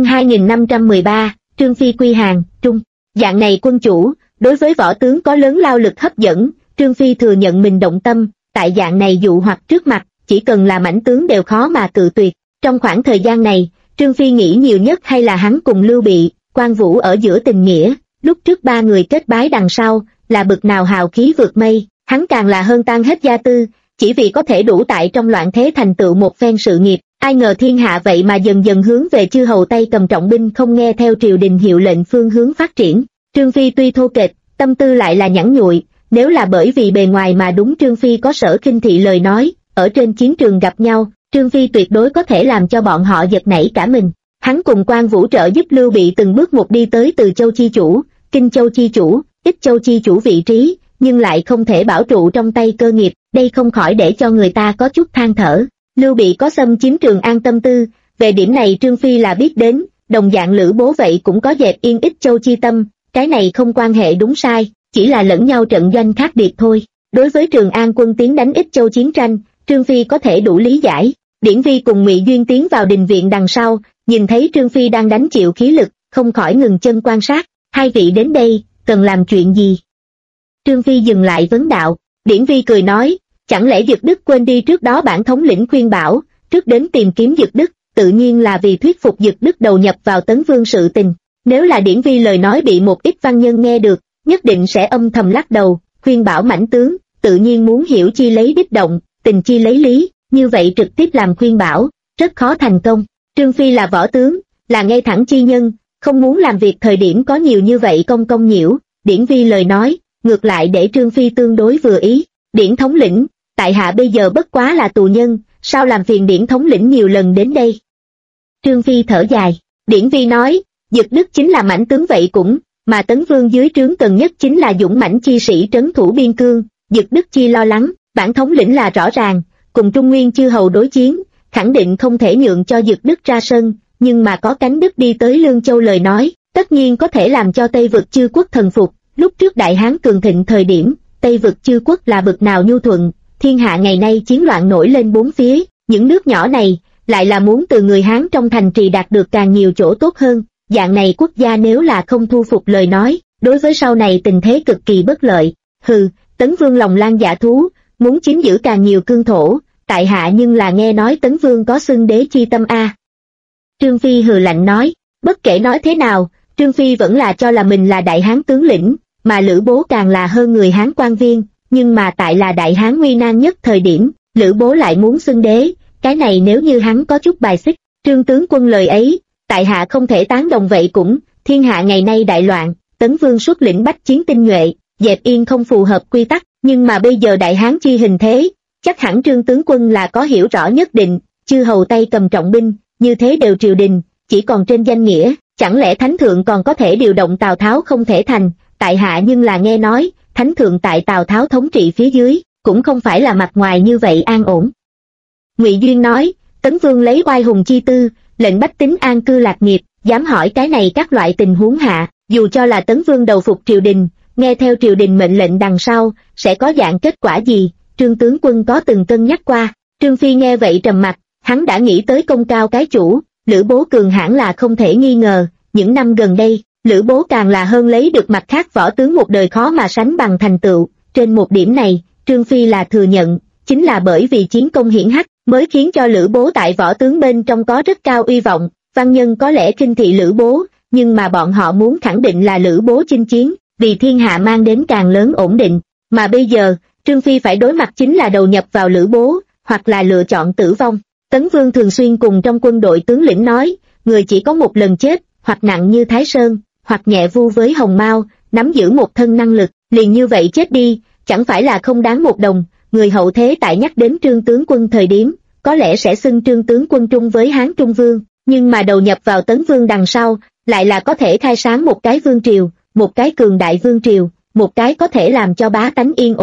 2513, Trương Phi quy hàng, Trung. Dạng này quân chủ, đối với võ tướng có lớn lao lực hấp dẫn, Trương Phi thừa nhận mình động tâm, tại dạng này dụ hoặc trước mặt, chỉ cần là mãnh tướng đều khó mà cự tuyệt. Trong khoảng thời gian này, Trương Phi nghĩ nhiều nhất hay là hắn cùng Lưu Bị, Quan Vũ ở giữa tình nghĩa, lúc trước ba người kết bái đằng sau, là bực nào hào khí vượt mây, hắn càng là hơn tan hết gia tư, chỉ vì có thể đủ tại trong loạn thế thành tựu một phen sự nghiệp. Ai ngờ thiên hạ vậy mà dần dần hướng về chư hầu tay cầm trọng binh không nghe theo triều đình hiệu lệnh phương hướng phát triển. Trương Phi tuy thô kệch, tâm tư lại là nhẵn nhụi, nếu là bởi vì bề ngoài mà đúng Trương Phi có Sở khinh thị lời nói, ở trên chiến trường gặp nhau, Trương Phi tuyệt đối có thể làm cho bọn họ giật nảy cả mình. Hắn cùng Quan Vũ trợ giúp Lưu Bị từng bước một đi tới Từ Châu chi chủ, Kinh Châu chi chủ, Ích Châu chi chủ vị trí, nhưng lại không thể bảo trụ trong tay cơ nghiệp, đây không khỏi để cho người ta có chút than thở. Lưu Bị có xâm chiếm Trường An tâm tư, về điểm này Trương Phi là biết đến, đồng dạng Lữ Bố vậy cũng có dẹp yên Ích Châu chi tâm, cái này không quan hệ đúng sai, chỉ là lẫn nhau trận doanh khác biệt thôi. Đối với Trường An quân tiến đánh Ích Châu chiến tranh, Trương Phi có thể đủ lý giải. Điển Vi cùng Ngụy Duyên tiến vào đình viện đằng sau, nhìn thấy Trương Phi đang đánh chịu khí lực, không khỏi ngừng chân quan sát. Hai vị đến đây, cần làm chuyện gì? Trương Phi dừng lại vấn đạo. Điển Vi cười nói, chẳng lẽ Dực Đức quên đi trước đó bản thống lĩnh khuyên bảo, trước đến tìm kiếm Dực Đức, tự nhiên là vì thuyết phục Dực Đức đầu nhập vào Tấn Vương sự tình. Nếu là Điển Vi lời nói bị một ít văn nhân nghe được, nhất định sẽ âm thầm lắc đầu, khuyên bảo mãnh tướng, tự nhiên muốn hiểu chi lấy đích động, tình chi lấy lý, như vậy trực tiếp làm khuyên bảo, rất khó thành công. Trương Phi là võ tướng, là ngay thẳng chi nhân, không muốn làm việc thời điểm có nhiều như vậy công nhiễu. Điển Vi lời nói, ngược lại để Trương Phi tương đối vừa ý. Điển thống lĩnh, tại hạ bây giờ bất quá là tù nhân, sao làm phiền Điển thống lĩnh nhiều lần đến đây? Trương Phi thở dài. Điển Vi nói, Dực Đức chính là mãnh tướng vậy cũng, mà Tấn Vương dưới trướng cần nhất chính là dũng mãnh chi sĩ trấn thủ biên cương. Dực Đức chi lo lắng, bản thống lĩnh là rõ ràng, cùng Trung Nguyên chư hầu đối chiến, khẳng định không thể nhượng cho Dực Đức ra sân, nhưng mà có cánh Đức đi tới Lương Châu lời nói, tất nhiên có thể làm cho Tây vực chư quốc thần phục. Lúc trước Đại Hán cường thịnh thời điểm, Tây vực chư quốc là bực nào nhu thuận, thiên hạ ngày nay chiến loạn nổi lên bốn phía, những nước nhỏ này lại là muốn từ người Hán trong thành trì đạt được càng nhiều chỗ tốt hơn. Dạng này quốc gia nếu là không thu phục lời nói, đối với sau này tình thế cực kỳ bất lợi. Hừ, Tấn Vương lòng lang dạ thú, muốn chiếm giữ càng nhiều cương thổ, tại hạ nhưng là nghe nói Tấn Vương có xưng đế chi tâm a. Trương Phi hừ lạnh nói, bất kể nói thế nào, Trương Phi vẫn là cho là mình là Đại Hán tướng lĩnh, mà Lữ Bố càng là hơn người Hán quan viên, nhưng mà tại là Đại Hán nguy nan nhất thời điểm, Lữ Bố lại muốn xưng đế, cái này nếu như hắn có chút bài xích, Trương tướng quân lời ấy, tại hạ không thể tán đồng vậy cũng, thiên hạ ngày nay đại loạn, Tấn Vương xuất lĩnh bách chiến tinh nhuệ, dẹp yên không phù hợp quy tắc, nhưng mà bây giờ Đại Hán chi hình thế, chắc hẳn Trương tướng quân là có hiểu rõ nhất định, chư hầu tay cầm trọng binh, như thế đều triều đình, chỉ còn trên danh nghĩa, chẳng lẽ Thánh Thượng còn có thể điều động Tào Tháo không thể thành, tại hạ nhưng là nghe nói, Thánh Thượng tại Tào Tháo thống trị phía dưới, cũng không phải là mặt ngoài như vậy an ổn. Ngụy Duyên nói, Tấn Vương lấy oai hùng chi tư, lệnh bách tính an cư lạc nghiệp, dám hỏi cái này các loại tình huống hạ, dù cho là Tấn Vương đầu phục triều đình, nghe theo triều đình mệnh lệnh đằng sau, sẽ có dạng kết quả gì, Trương tướng quân có từng cân nhắc qua. Trương Phi nghe vậy trầm mặt, hắn đã nghĩ tới công cao cái chủ, Lữ Bố cường hãn là không thể nghi ngờ, những năm gần đây, Lữ Bố càng là hơn lấy được mặt khác võ tướng một đời khó mà sánh bằng thành tựu, trên một điểm này, Trương Phi là thừa nhận, chính là bởi vì chiến công hiển hách, mới khiến cho Lữ Bố tại võ tướng bên trong có rất cao uy vọng, văn nhân có lẽ khinh thị Lữ Bố, nhưng mà bọn họ muốn khẳng định là Lữ Bố chinh chiến, vì thiên hạ mang đến càng lớn ổn định, mà bây giờ, Trương Phi phải đối mặt chính là đầu nhập vào Lữ Bố, hoặc là lựa chọn tử vong. Tấn Vương thường xuyên cùng trong quân đội tướng lĩnh nói, người chỉ có một lần chết, hoặc nặng như Thái Sơn, hoặc nhẹ vu với Hồng Mao, nắm giữ một thân năng lực, liền như vậy chết đi, chẳng phải là không đáng một đồng. Người hậu thế tại nhắc đến Trương tướng quân thời điểm, có lẽ sẽ xưng Trương tướng quân trung với Hán Trung Vương, nhưng mà đầu nhập vào Tấn Vương đằng sau, lại là có thể khai sáng một cái vương triều, một cái cường đại vương triều, một cái có thể làm cho bá tánh yên ổn,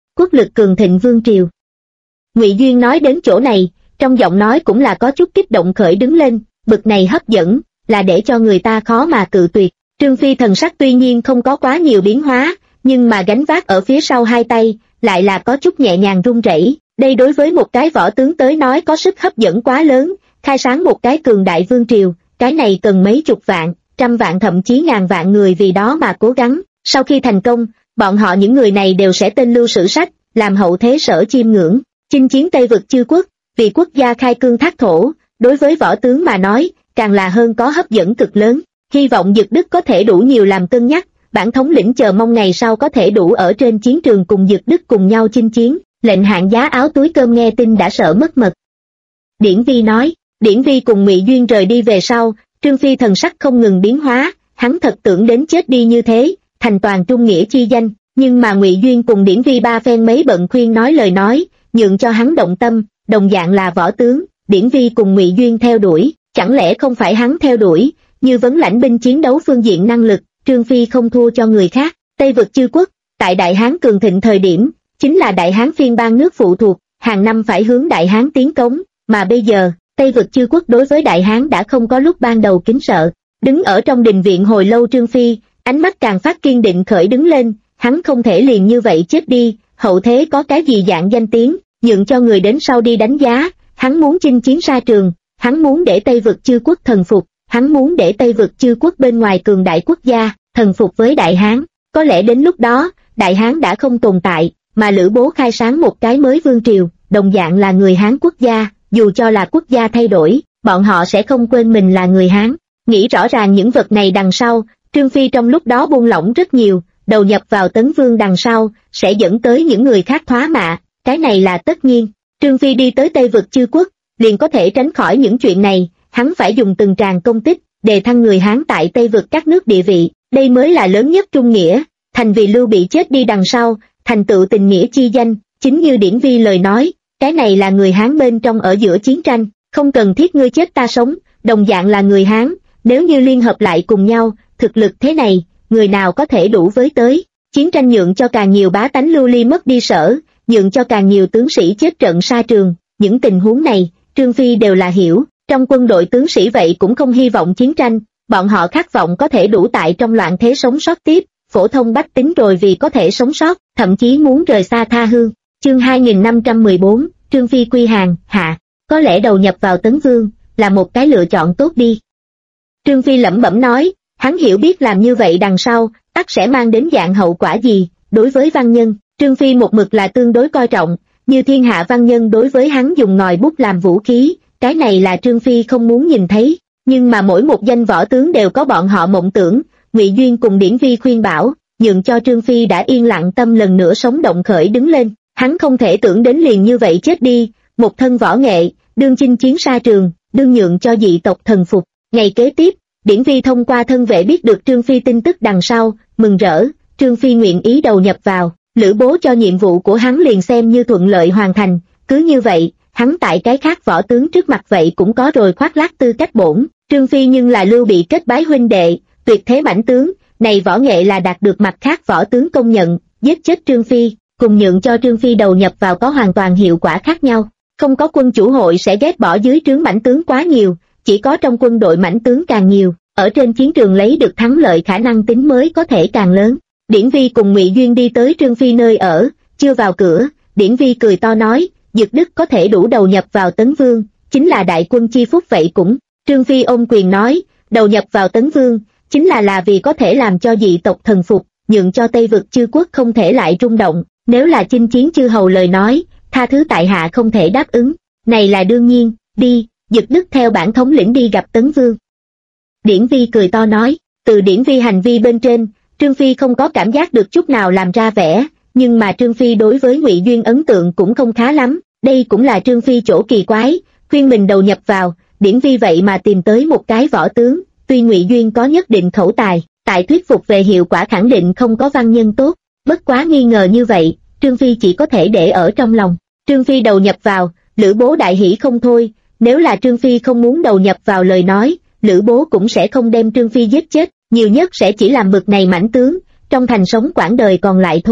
quốc lực cường thịnh vương triều. Ngụy Duyên nói đến chỗ này, trong giọng nói cũng là có chút kích động khởi đứng lên, bực này hấp dẫn, là để cho người ta khó mà cự tuyệt. Trương Phi thần sắc tuy nhiên không có quá nhiều biến hóa, nhưng mà gánh vác ở phía sau hai tay, lại là có chút nhẹ nhàng run rẩy. Đây đối với một cái võ tướng tới nói có sức hấp dẫn quá lớn, khai sáng một cái cường đại vương triều, cái này cần mấy chục vạn, trăm vạn thậm chí ngàn vạn người vì đó mà cố gắng. Sau khi thành công, bọn họ những người này đều sẽ tên lưu sử sách, làm hậu thế sở chiêm ngưỡng. Chinh chiến Tây vực chư quốc, vì quốc gia khai cương thác thổ, đối với võ tướng mà nói, càng là hơn có hấp dẫn cực lớn. Hy vọng Dực Đức có thể đủ nhiều làm cân nhắc, bản thống lĩnh chờ mong ngày sau có thể đủ ở trên chiến trường cùng Dực Đức cùng nhau chinh chiến. Lệnh hạng giá áo túi cơm nghe tin đã sợ mất mật. Điển Vi nói, Điển Vi cùng Ngụy Duyên rời đi về sau, Trương Phi thần sắc không ngừng biến hóa, hắn thật tưởng đến chết đi như thế, thành toàn trung nghĩa chi danh, nhưng mà Ngụy Duyên cùng Điển Vi ba phen mấy bận khuyên nói lời nói, nhượng cho hắn động tâm, đồng dạng là võ tướng, Điển Vi cùng Ngụy Duyên theo đuổi, chẳng lẽ không phải hắn theo đuổi, như vấn lãnh binh chiến đấu phương diện năng lực, Trương Phi không thua cho người khác. Tây vực chư quốc, tại Đại Hán cường thịnh thời điểm, chính là Đại Hán phiên bang nước phụ thuộc, hàng năm phải hướng Đại Hán tiến cống, mà bây giờ, Tây vực chư quốc đối với Đại Hán đã không có lúc ban đầu kính sợ. Đứng ở trong đình viện hồi lâu Trương Phi, ánh mắt càng phát kiên định khởi đứng lên, hắn không thể liền như vậy chết đi, hậu thế có cái gì dạng danh tiếng, nhượng cho người đến sau đi đánh giá, hắn muốn chinh chiến xa trường, hắn muốn để Tây vực chư quốc thần phục, hắn muốn để Tây vực chư quốc bên ngoài cường đại quốc gia, thần phục với Đại Hán. Có lẽ đến lúc đó, Đại Hán đã không tồn tại, mà Lữ Bố khai sáng một cái mới vương triều, đồng dạng là người Hán quốc gia, dù cho là quốc gia thay đổi, bọn họ sẽ không quên mình là người Hán. Nghĩ rõ ràng những vật này đằng sau, Trương Phi trong lúc đó buông lỏng rất nhiều, đầu nhập vào Tấn Vương đằng sau, sẽ dẫn tới những người khác thoá mạ, cái này là tất nhiên. Trương Phi đi tới Tây vực chư quốc, liền có thể tránh khỏi những chuyện này, hắn phải dùng từng tràng công tích, đề thăng người Hán tại Tây vực các nước địa vị, đây mới là lớn nhất trung nghĩa, thành vì Lưu Bị chết đi đằng sau, thành tựu tình nghĩa chi danh, chính như Điển Vi lời nói, cái này là người Hán bên trong ở giữa chiến tranh, không cần thiết ngươi chết ta sống, đồng dạng là người Hán, nếu như liên hợp lại cùng nhau, thực lực thế này, người nào có thể đủ với tới, chiến tranh nhượng cho càng nhiều bá tánh lưu ly mất đi sở, nhượng cho càng nhiều tướng sĩ chết trận xa trường, những tình huống này, Trương Phi đều là hiểu, trong quân đội tướng sĩ vậy cũng không hy vọng chiến tranh, bọn họ khát vọng có thể đủ tại trong loạn thế sống sót tiếp, phổ thông bách tính rồi vì có thể sống sót, thậm chí muốn rời xa tha hương. Chương 2514, Trương Phi quy hàng, hạ, có lẽ đầu nhập vào Tấn Vương, là một cái lựa chọn tốt đi. Trương Phi lẩm bẩm nói, hắn hiểu biết làm như vậy đằng sau, ắt sẽ mang đến dạng hậu quả gì, đối với văn nhân, Trương Phi một mực là tương đối coi trọng, như thiên hạ văn nhân đối với hắn dùng ngòi bút làm vũ khí, cái này là Trương Phi không muốn nhìn thấy, nhưng mà mỗi một danh võ tướng đều có bọn họ mộng tưởng, Ngụy Duyên cùng Điển Vi khuyên bảo, nhượng cho Trương Phi đã yên lặng tâm lần nữa sống động khởi đứng lên, hắn không thể tưởng đến liền như vậy chết đi, một thân võ nghệ, đương chinh chiến xa trường, đương nhượng cho dị tộc thần phục. Ngày kế tiếp, Điển Vi thông qua thân vệ biết được Trương Phi tin tức đằng sau, mừng rỡ, Trương Phi nguyện ý đầu nhập vào, Lữ Bố cho nhiệm vụ của hắn liền xem như thuận lợi hoàn thành, cứ như vậy, hắn tại cái khác võ tướng trước mặt vậy cũng có rồi khoác lác tư cách bổn, Trương Phi nhưng là Lưu Bị kết bái huynh đệ, tuyệt thế mãnh tướng, này võ nghệ là đạt được mặt khác võ tướng công nhận, giết chết Trương Phi, cùng nhượng cho Trương Phi đầu nhập vào có hoàn toàn hiệu quả khác nhau, không có quân chủ hội sẽ ghét bỏ dưới trướng mãnh tướng quá nhiều, chỉ có trong quân đội mãnh tướng càng nhiều, ở trên chiến trường lấy được thắng lợi khả năng tính mới có thể càng lớn. Điển Vi cùng Ngụy Duyên đi tới Trương Phi nơi ở, chưa vào cửa, Điển Vi cười to nói, Dực Đức có thể đủ đầu nhập vào Tấn Vương, chính là đại quân chi phúc vậy cũng. Trương Phi ôm quyền nói, đầu nhập vào Tấn Vương, chính là vì có thể làm cho dị tộc thần phục, nhượng cho Tây vực chư quốc không thể lại rung động, nếu là chinh chiến chư hầu lời nói, tha thứ tại hạ không thể đáp ứng, này là đương nhiên, đi, Dực Đức theo bản thống lĩnh đi gặp Tấn Vương. Điển Vi cười to nói, từ Điển Vi hành vi bên trên, Trương Phi không có cảm giác được chút nào làm ra vẻ, nhưng mà Trương Phi đối với Ngụy Duyên ấn tượng cũng không khá lắm, đây cũng là Trương Phi chỗ kỳ quái, khuyên mình đầu nhập vào, Điển Vi vậy mà tìm tới một cái võ tướng, tuy Ngụy Duyên có nhất định khẩu tài, tại thuyết phục về hiệu quả khẳng định không có văn nhân tốt, bất quá nghi ngờ như vậy, Trương Phi chỉ có thể để ở trong lòng. Trương Phi đầu nhập vào, Lữ Bố đại hỷ không thôi, nếu là Trương Phi không muốn đầu nhập vào lời nói, Lữ Bố cũng sẽ không đem Trương Phi giết chết, nhiều nhất sẽ chỉ làm bực này mãnh tướng, trong thành sống quãng đời còn lại thôi.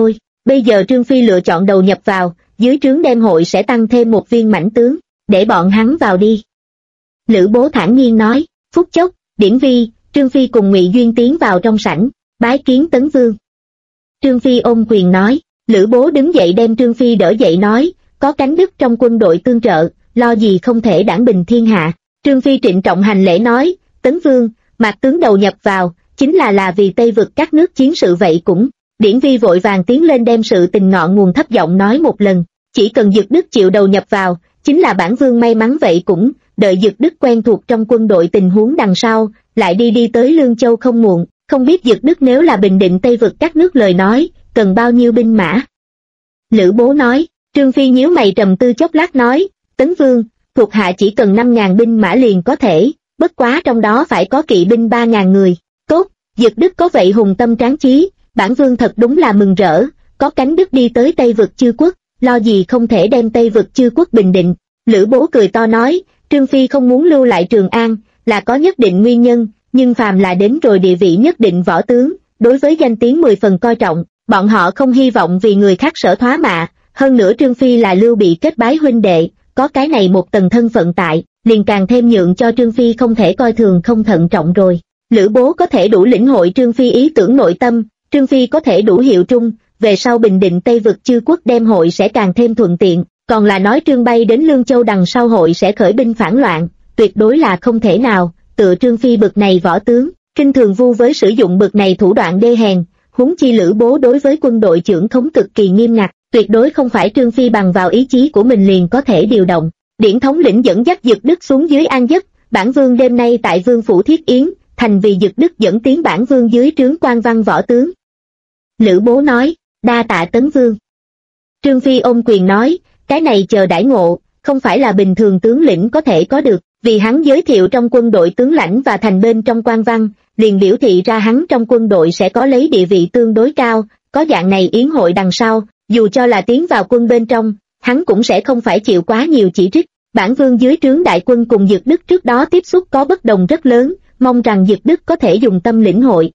Bây giờ Trương Phi lựa chọn đầu nhập vào, dưới trướng đem hội sẽ tăng thêm một viên mãnh tướng, để bọn hắn vào đi. Lữ Bố thản nhiên nói. Phút chốc, Điển Vi, Trương Phi cùng Ngụy Duyên tiến vào trong sảnh, bái kiến Tấn Vương. Trương Phi ôm quyền nói. Lữ Bố đứng dậy đem Trương Phi đỡ dậy nói, có Cánh Đức trong quân đội tương trợ, lo gì không thể đản bình thiên hạ. Trương Phi trịnh trọng hành lễ nói, Tấn Vương, Mạc tướng đầu nhập vào, chính là vì Tây vực các nước chiến sự vậy cũng. Điển Vi vội vàng tiến lên đem sự tình ngọn nguồn thấp giọng nói một lần, chỉ cần Dực Đức chịu đầu nhập vào, chính là bản vương may mắn vậy cũng, đợi Dực Đức quen thuộc trong quân đội tình huống đằng sau, lại đi tới Lương Châu không muộn, không biết Dực Đức nếu là bình định Tây vực các nước lời nói, cần bao nhiêu binh mã. Lữ Bố nói. Trương Phi nhíu mày trầm tư chốc lát nói, Tấn Vương, thuộc hạ chỉ cần 5.000 binh mã liền có thể, bất quá trong đó phải có kỵ binh 3.000 người. Tốt, Dực Đức có vậy hùng tâm tráng chí, bản vương thật đúng là mừng rỡ, có Cánh Đức đi tới Tây vực chư quốc, lo gì không thể đem Tây vực chư quốc bình định. Lữ Bố cười to nói, Trương Phi không muốn lưu lại Trường An, là có nhất định nguyên nhân, nhưng phàm là đến rồi địa vị nhất định võ tướng, đối với danh tiếng 10 phần coi trọng, bọn họ không hy vọng vì người khác sở thoá mạ, hơn nữa Trương Phi là Lưu Bị kết bái huynh đệ, có cái này một tầng thân phận tại, liền càng thêm nhượng cho Trương Phi không thể coi thường không thận trọng rồi. Lữ Bố có thể đủ lĩnh hội Trương Phi ý tưởng nội tâm, Trương Phi có thể đủ hiệu trung, về sau bình định Tây vực chư quốc đem hội sẽ càng thêm thuận tiện, còn là nói Trương bay đến Lương Châu đằng sau hội sẽ khởi binh phản loạn, tuyệt đối là không thể nào, tựa Trương Phi bực này võ tướng, kinh thường vu với sử dụng bực này thủ đoạn đê hèn, huống chi Lữ Bố đối với quân đội trưởng thống cực kỳ nghiêm ngặt, tuyệt đối không phải Trương Phi bằng vào ý chí của mình liền có thể điều động. Điển thống lĩnh dẫn dắt Dực Đức xuống dưới An Giấc, bản vương đêm nay tại vương phủ thiết yến, thành vì Dực Đức dẫn tiến bản vương dưới trướng quan văn võ tướng. Lữ Bố nói, đa tạ Tấn Vương. Trương Phi ôm quyền nói, cái này chờ đãi ngộ, không phải là bình thường tướng lĩnh có thể có được, vì hắn giới thiệu trong quân đội tướng lãnh và thành bên trong quan văn, liền biểu thị ra hắn trong quân đội sẽ có lấy địa vị tương đối cao, có dạng này yến hội đằng sau, dù cho là tiến vào quân bên trong, hắn cũng sẽ không phải chịu quá nhiều chỉ trích. Bản vương dưới trướng đại quân cùng Dực Đức trước đó tiếp xúc có bất đồng rất lớn, mong rằng Dực Đức có thể dùng tâm lĩnh hội.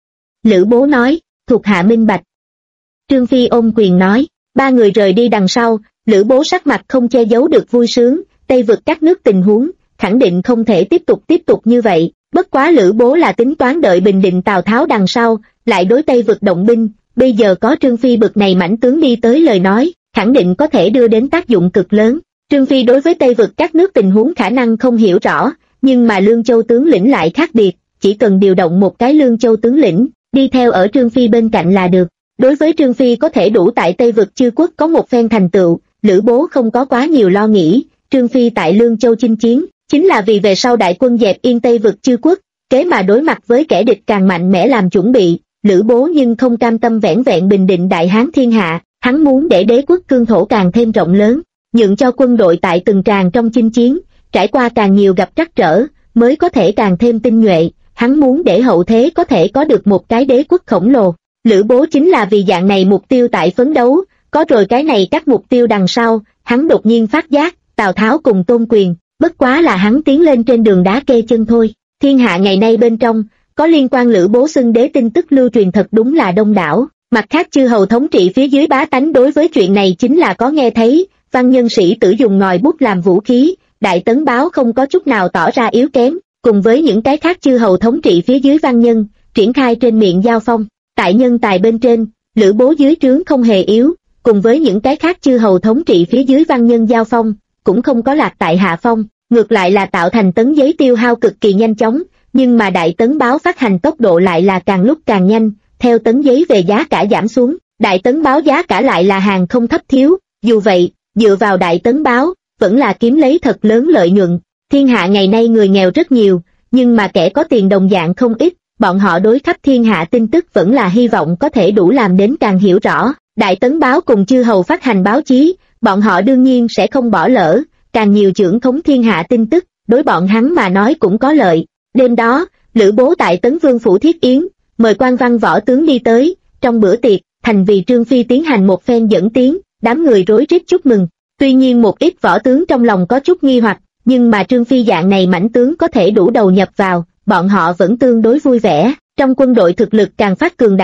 Lữ Bố nói, thuộc hạ minh bạch. Trương Phi ôm quyền nói, ba người rời đi đằng sau, Lữ Bố sắc mặt không che giấu được vui sướng, Tây vực các nước tình huống, khẳng định không thể tiếp tục như vậy, bất quá Lữ Bố là tính toán đợi bình định Tào Tháo đằng sau, lại đối Tây vực động binh, bây giờ có Trương Phi bực này mãnh tướng đi tới lời nói, khẳng định có thể đưa đến tác dụng cực lớn. Trương Phi đối với Tây vực các nước tình huống khả năng không hiểu rõ, nhưng mà Lương Châu tướng lĩnh lại khác biệt, chỉ cần điều động một cái Lương Châu tướng lĩnh, đi theo ở Trương Phi bên cạnh là được. Đối với Trương Phi có thể đủ tại Tây vực chư quốc có một phen thành tựu, Lữ Bố không có quá nhiều lo nghĩ, Trương Phi tại Lương Châu chinh chiến, chính là vì về sau đại quân dẹp yên Tây vực chư quốc, kế mà đối mặt với kẻ địch càng mạnh mẽ làm chuẩn bị. Lữ Bố nhưng không cam tâm vẻn vẹn bình định Đại Hán thiên hạ, hắn muốn để đế quốc cương thổ càng thêm rộng lớn, nhượng cho quân đội tại từng tràng trong chinh chiến, trải qua càng nhiều gặp trắc trở, mới có thể càng thêm tinh nhuệ, hắn muốn để hậu thế có thể có được một cái đế quốc khổng lồ. Lữ Bố chính là vì dạng này mục tiêu tại phấn đấu, có rồi cái này các mục tiêu đằng sau, hắn đột nhiên phát giác, Tào Tháo cùng Tôn Quyền, bất quá là hắn tiến lên trên đường đá kê chân thôi. Thiên hạ ngày nay bên trong, có liên quan Lữ Bố xưng đế tin tức lưu truyền thật đúng là đông đảo, mặt khác chư hầu thống trị phía dưới bá tánh đối với chuyện này chính là có nghe thấy, văn nhân sĩ tử dùng ngòi bút làm vũ khí, Đại Tấn Báo không có chút nào tỏ ra yếu kém, cùng với những cái khác chư hầu thống trị phía dưới văn nhân, triển khai trên miệng giao phong. Tại nhân tài bên trên, Lữ Bố dưới trướng không hề yếu, cùng với những cái khác chư hầu thống trị phía dưới văn nhân giao phong, cũng không có lạc tại hạ phong, ngược lại là tạo thành tấn giấy tiêu hao cực kỳ nhanh chóng, nhưng mà Đại Tấn Báo phát hành tốc độ lại là càng lúc càng nhanh, theo tấn giấy về giá cả giảm xuống, Đại Tấn Báo giá cả lại là hàng không thấp thiếu, dù vậy, dựa vào Đại Tấn Báo, vẫn là kiếm lấy thật lớn lợi nhuận. Thiên hạ ngày nay người nghèo rất nhiều, nhưng mà kẻ có tiền đồng dạng không ít, bọn họ đối khắp thiên hạ tin tức vẫn là hy vọng có thể đủ làm đến càng hiểu rõ. Đại Tấn Báo cùng chư hầu phát hành báo chí, bọn họ đương nhiên sẽ không bỏ lỡ, càng nhiều trưởng khống thiên hạ tin tức, đối bọn hắn mà nói cũng có lợi. Đêm đó, Lữ Bố tại Tấn Vương phủ thiết yến, mời quan văn võ tướng đi tới, trong bữa tiệc, thành vì Trương Phi tiến hành một phen dẫn tiến, đám người rối rít chúc mừng. Tuy nhiên một ít võ tướng trong lòng có chút nghi hoặc, nhưng mà Trương Phi dạng này mãnh tướng có thể đủ đầu nhập vào, bọn họ vẫn tương đối vui vẻ. Trong quân đội thực lực càng phát cường đại,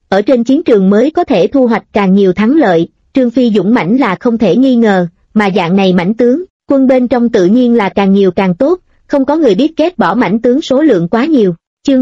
ở trên chiến trường mới có thể thu hoạch càng nhiều thắng lợi. Trương Phi dũng mãnh là không thể nghi ngờ, mà dạng này mãnh tướng, quân bên trong tự nhiên là càng nhiều càng tốt, không có người biết ghét bỏ mãnh tướng số lượng quá nhiều. Chương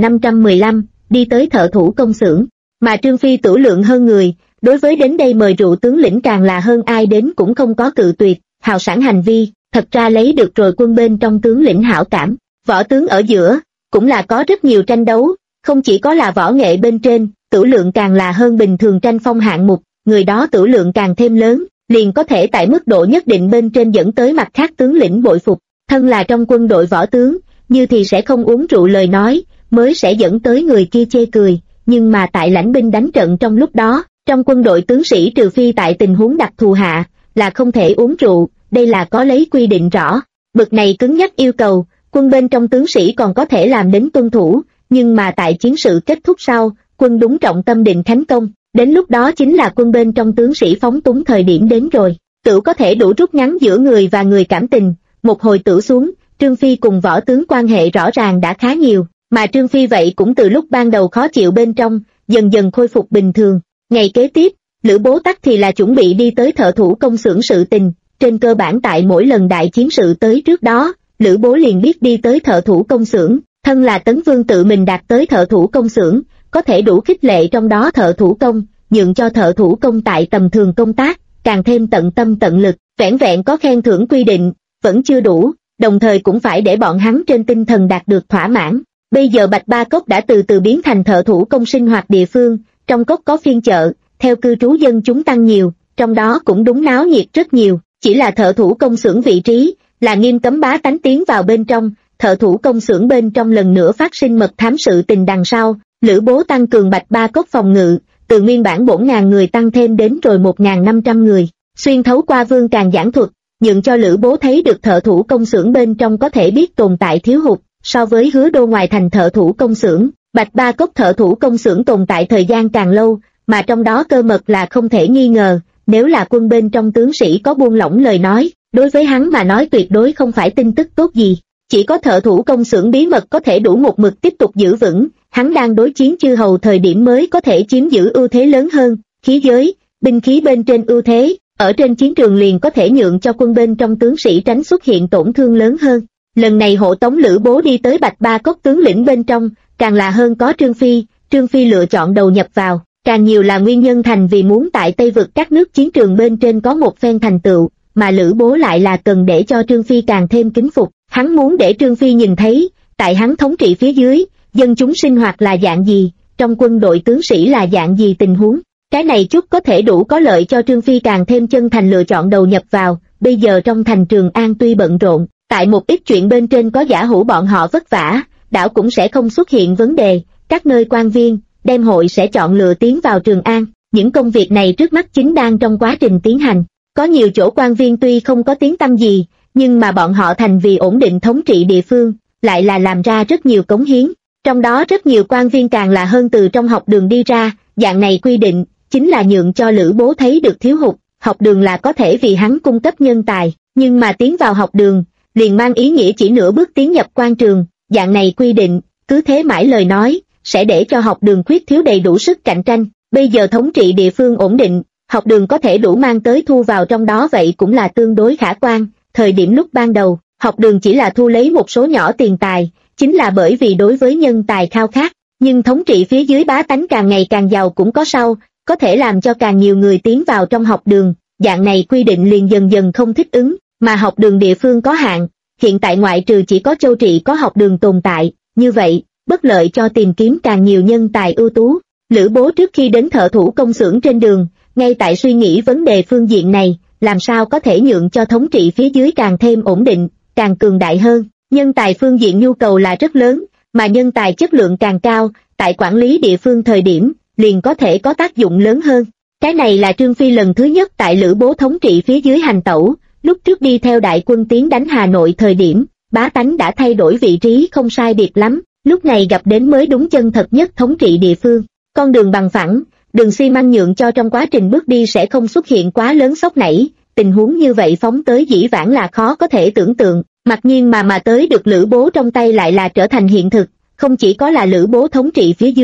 2515, đi tới thợ thủ công xưởng, mà Trương Phi tửu lượng hơn người, đối với đến đây mời rượu tướng lĩnh càng là hơn ai đến cũng không có cự tuyệt, hào sảng hành vi, thật ra lấy được rồi quân bên trong tướng lĩnh hảo cảm. Võ tướng ở giữa, cũng là có rất nhiều tranh đấu, không chỉ có là võ nghệ bên trên, tửu lượng càng là hơn bình thường tranh phong hạng mục, người đó tửu lượng càng thêm lớn, liền có thể tại mức độ nhất định bên trên dẫn tới mặt khác tướng lĩnh bội phục. Thân là trong quân đội võ tướng, như thì sẽ không uống rượu lời nói, mới sẽ dẫn tới người kia chê cười, nhưng mà tại lãnh binh đánh trận trong lúc đó, trong quân đội tướng sĩ trừ phi tại tình huống đặc thù hạ, là không thể uống rượu, đây là có lấy quy định rõ. Bực này cứng nhắc yêu cầu, quân bên trong tướng sĩ còn có thể làm đến tuân thủ, nhưng mà tại chiến sự kết thúc sau, quân đúng trọng tâm định khánh công, đến lúc đó chính là quân bên trong tướng sĩ phóng túng thời điểm đến rồi. Tửu có thể đủ rút ngắn giữa người và người cảm tình, một hồi tửu xuống, Trương Phi cùng võ tướng quan hệ rõ ràng đã khá nhiều, mà Trương Phi vậy cũng từ lúc ban đầu khó chịu bên trong, dần dần khôi phục bình thường. Ngày kế tiếp, Lữ Bố Tắc thì là chuẩn bị đi tới thợ thủ công xưởng sự tình, trên cơ bản tại mỗi lần đại chiến sự tới trước đó, Lữ Bố liền biết đi tới thợ thủ công xưởng, thân là Tấn Vương tự mình đạt tới thợ thủ công xưởng, có thể đủ khích lệ trong đó thợ thủ công, nhượng cho thợ thủ công tại tầm thường công tác, càng thêm tận tâm tận lực, vẻn vẹn có khen thưởng quy định, vẫn chưa đủ, đồng thời cũng phải để bọn hắn trên tinh thần đạt được thỏa mãn. Bây giờ Bạch Ba Cốc đã từ từ biến thành thợ thủ công sinh hoạt địa phương, trong cốc có phiên chợ, theo cư trú dân chúng tăng nhiều, trong đó cũng đúng náo nhiệt rất nhiều, chỉ là thợ thủ công xưởng vị trí, là nghiêm cấm bá tánh tiến vào bên trong, thợ thủ công xưởng bên trong lần nữa phát sinh mật thám sự tình đằng sau, Lữ Bố tăng cường Bạch Ba Cốc phòng ngự, từ nguyên bản 4.000 người tăng thêm đến rồi 1.500 người, xuyên thấu qua Vương Càng giảng thuật, nhượng cho Lữ Bố thấy được thợ thủ công xưởng bên trong có thể biết tồn tại thiếu hụt, so với Hứa Đô ngoài thành thợ thủ công xưởng, Bạch Ba Cốc thợ thủ công xưởng tồn tại thời gian càng lâu, mà trong đó cơ mật là không thể nghi ngờ, nếu là quân bên trong tướng sĩ có buông lỏng lời nói, đối với hắn mà nói tuyệt đối không phải tin tức tốt gì. Chỉ có thợ thủ công xưởng bí mật có thể đủ một mực tiếp tục giữ vững, hắn đang đối chiến chư hầu thời điểm mới có thể chiếm giữ ưu thế lớn hơn, khí giới, binh khí bên trên ưu thế, ở trên chiến trường liền có thể nhượng cho quân bên trong tướng sĩ tránh xuất hiện tổn thương lớn hơn. Lần này hộ tống Lữ Bố đi tới Bạch Ba Cốc tướng lĩnh bên trong, càng là hơn có Trương Phi lựa chọn đầu nhập vào, càng nhiều là nguyên nhân thành vì muốn tại Tây vực các nước chiến trường bên trên có một phen thành tựu, mà Lữ Bố lại là cần để cho Trương Phi càng thêm kính phục, hắn muốn để Trương Phi nhìn thấy, tại hắn thống trị phía dưới, dân chúng sinh hoạt là dạng gì, trong quân đội tướng sĩ là dạng gì tình huống. Cái này chút có thể đủ có lợi cho Trương Phi càng thêm chân thành lựa chọn đầu nhập vào. Bây giờ trong thành Trường An tuy bận rộn, tại một ít chuyện bên trên có giả hữu bọn họ vất vả, đảo cũng sẽ không xuất hiện vấn đề, các nơi quan viên, đem hội sẽ chọn lựa tiến vào Trường An, những công việc này trước mắt chính đang trong quá trình tiến hành. Có nhiều chỗ quan viên tuy không có tiếng tăm gì, nhưng mà bọn họ thành vì ổn định thống trị địa phương, lại là làm ra rất nhiều cống hiến, trong đó rất nhiều quan viên càng là hơn từ trong học đường đi ra, dạng này quy định, chính là nhượng cho Lữ Bố thấy được thiếu hụt, học đường là có thể vì hắn cung cấp nhân tài, nhưng mà tiến vào học đường, liền mang ý nghĩa chỉ nửa bước tiến nhập quan trường, dạng này quy định, cứ thế mãi lời nói, sẽ để cho học đường khuyết thiếu đầy đủ sức cạnh tranh, bây giờ thống trị địa phương ổn định, học đường có thể đủ mang tới thu vào trong đó vậy cũng là tương đối khả quan, thời điểm lúc ban đầu, học đường chỉ là thu lấy một số nhỏ tiền tài, chính là bởi vì đối với nhân tài khao khát, nhưng thống trị phía dưới bá tánh càng ngày càng giàu cũng có sau, có thể làm cho càng nhiều người tiến vào trong học đường, dạng này quy định liền dần dần không thích ứng, mà học đường địa phương có hạn, hiện tại ngoại trừ chỉ có Châu Trị có học đường tồn tại, như vậy, bất lợi cho tìm kiếm càng nhiều nhân tài ưu tú. Lữ Bố trước khi đến thợ thủ công xưởng trên đường, ngay tại suy nghĩ vấn đề phương diện này, làm sao có thể nhượng cho thống trị phía dưới càng thêm ổn định, càng cường đại hơn. Nhân tài phương diện nhu cầu là rất lớn, mà nhân tài chất lượng càng cao, tại quản lý địa phương thời điểm, liền có thể có tác dụng lớn hơn. Cái này là Trương Phi lần thứ nhất tại Lữ Bố thống trị phía dưới hành tẩu, lúc trước đi theo đại quân tiến đánh Hà Nội thời điểm, bá tánh đã thay đổi vị trí không sai biệt lắm, lúc này gặp đến mới đúng chân thật nhất thống trị địa phương. Con đường bằng phẳng, đường xi măng nhượng cho trong quá trình bước đi sẽ không xuất hiện quá lớn sốc nảy, tình huống như vậy phóng tới dĩ vãng là khó có thể tưởng tượng, mặc nhiên mà tới được Lữ Bố trong tay lại là trở thành hiện thực, không chỉ có là Lữ Bố thống trị phía dưới,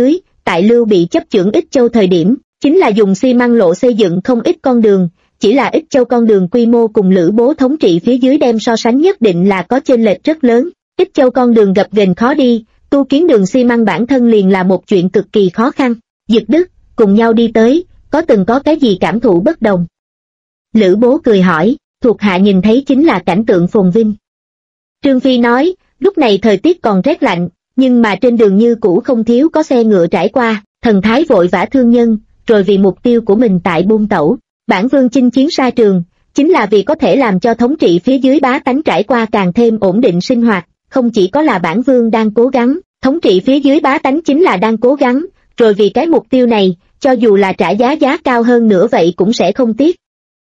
tại Lưu Bị chấp chưởng Ích Châu thời điểm, chính là dùng xi măng lộ xây dựng không ít con đường, chỉ là Ích Châu con đường quy mô cùng Lữ Bố thống trị phía dưới đem so sánh nhất định là có chênh lệch rất lớn. Ích Châu con đường gập ghềnh khó đi, tu kiến đường xi măng bản thân liền là một chuyện cực kỳ khó khăn. Dực Đức, cùng nhau đi tới, có cái gì cảm thụ bất đồng? Lữ Bố cười hỏi, thuộc hạ nhìn thấy chính là cảnh tượng phồn vinh. Trương Phi nói, lúc này thời tiết còn rét lạnh, nhưng mà trên đường như cũ không thiếu có xe ngựa trải qua, thần thái vội vã thương nhân, rồi vì mục tiêu của mình tại buôn tẩu. Bản vương chinh chiến sa trường, chính là vì có thể làm cho thống trị phía dưới bá tánh trải qua càng thêm ổn định sinh hoạt, không chỉ có là bản vương đang cố gắng, thống trị phía dưới bá tánh chính là đang cố gắng, rồi vì cái mục tiêu này, cho dù là trả giá cao hơn nữa vậy cũng sẽ không tiếc.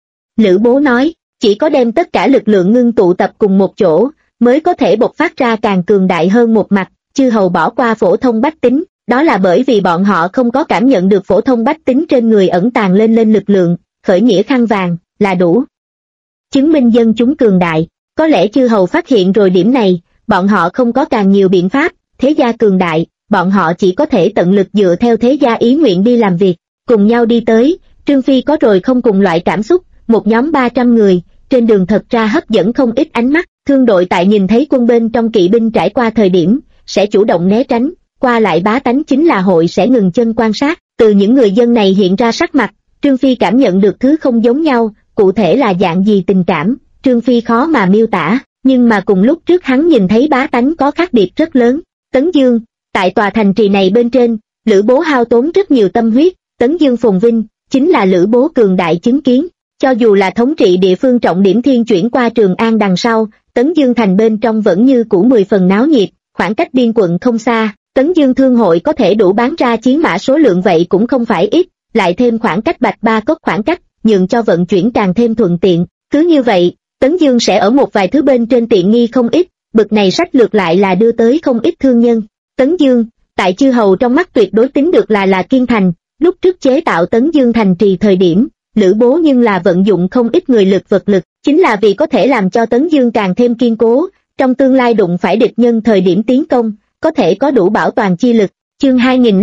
Lữ Bố nói, chỉ có đem tất cả lực lượng ngưng tụ tập cùng một chỗ, mới có thể bộc phát ra càng cường đại hơn một mặt. Chư hầu bỏ qua phổ thông bách tính, đó là bởi vì bọn họ không có cảm nhận được phổ thông bách tính trên người ẩn tàng lên lực lượng, khởi nghĩa khăn vàng, là đủ. Chứng minh dân chúng cường đại, có lẽ chư hầu phát hiện rồi điểm này, bọn họ không có càng nhiều biện pháp, thế gia cường đại, bọn họ chỉ có thể tận lực dựa theo thế gia ý nguyện đi làm việc, cùng nhau đi tới, Trương Phi có rồi không cùng loại cảm xúc, một nhóm 300 người, trên đường thật ra hấp dẫn không ít ánh mắt, thương đội tại nhìn thấy quân bên trong kỵ binh trải qua thời điểm, sẽ chủ động né tránh, qua lại bá tánh chính là hội sẽ ngừng chân quan sát, từ những người dân này hiện ra sắc mặt, Trương Phi cảm nhận được thứ không giống nhau, cụ thể là dạng gì tình cảm, Trương Phi khó mà miêu tả, nhưng mà cùng lúc trước hắn nhìn thấy bá tánh có khác biệt rất lớn. Tấn Dương, tại tòa thành trì này bên trên, Lữ Bố hao tốn rất nhiều tâm huyết, Tấn Dương phồn vinh, chính là Lữ Bố cường đại chứng kiến, cho dù là thống trị địa phương trọng điểm thiên chuyển qua Trường An đằng sau, Tấn Dương thành bên trong vẫn như cũ 10 phần náo nhiệt, khoảng cách biên quận không xa, Tấn Dương thương hội có thể đủ bán ra chiến mã số lượng vậy cũng không phải ít, lại thêm khoảng cách Bạch Ba Cốc khoảng cách, nhường cho vận chuyển càng thêm thuận tiện, cứ như vậy, Tấn Dương sẽ ở một vài thứ bên trên tiện nghi không ít, bực này sách lược lại là đưa tới không ít thương nhân. Tấn Dương, tại chư hầu trong mắt tuyệt đối tính được là kiên thành, lúc trước chế tạo Tấn Dương thành trì thời điểm, Lữ Bố nhưng là vận dụng không ít người lực vật lực, chính là vì có thể làm cho Tấn Dương càng thêm kiên cố, trong tương lai đụng phải địch nhân thời điểm tiến công, có thể có đủ bảo toàn chi lực. Chương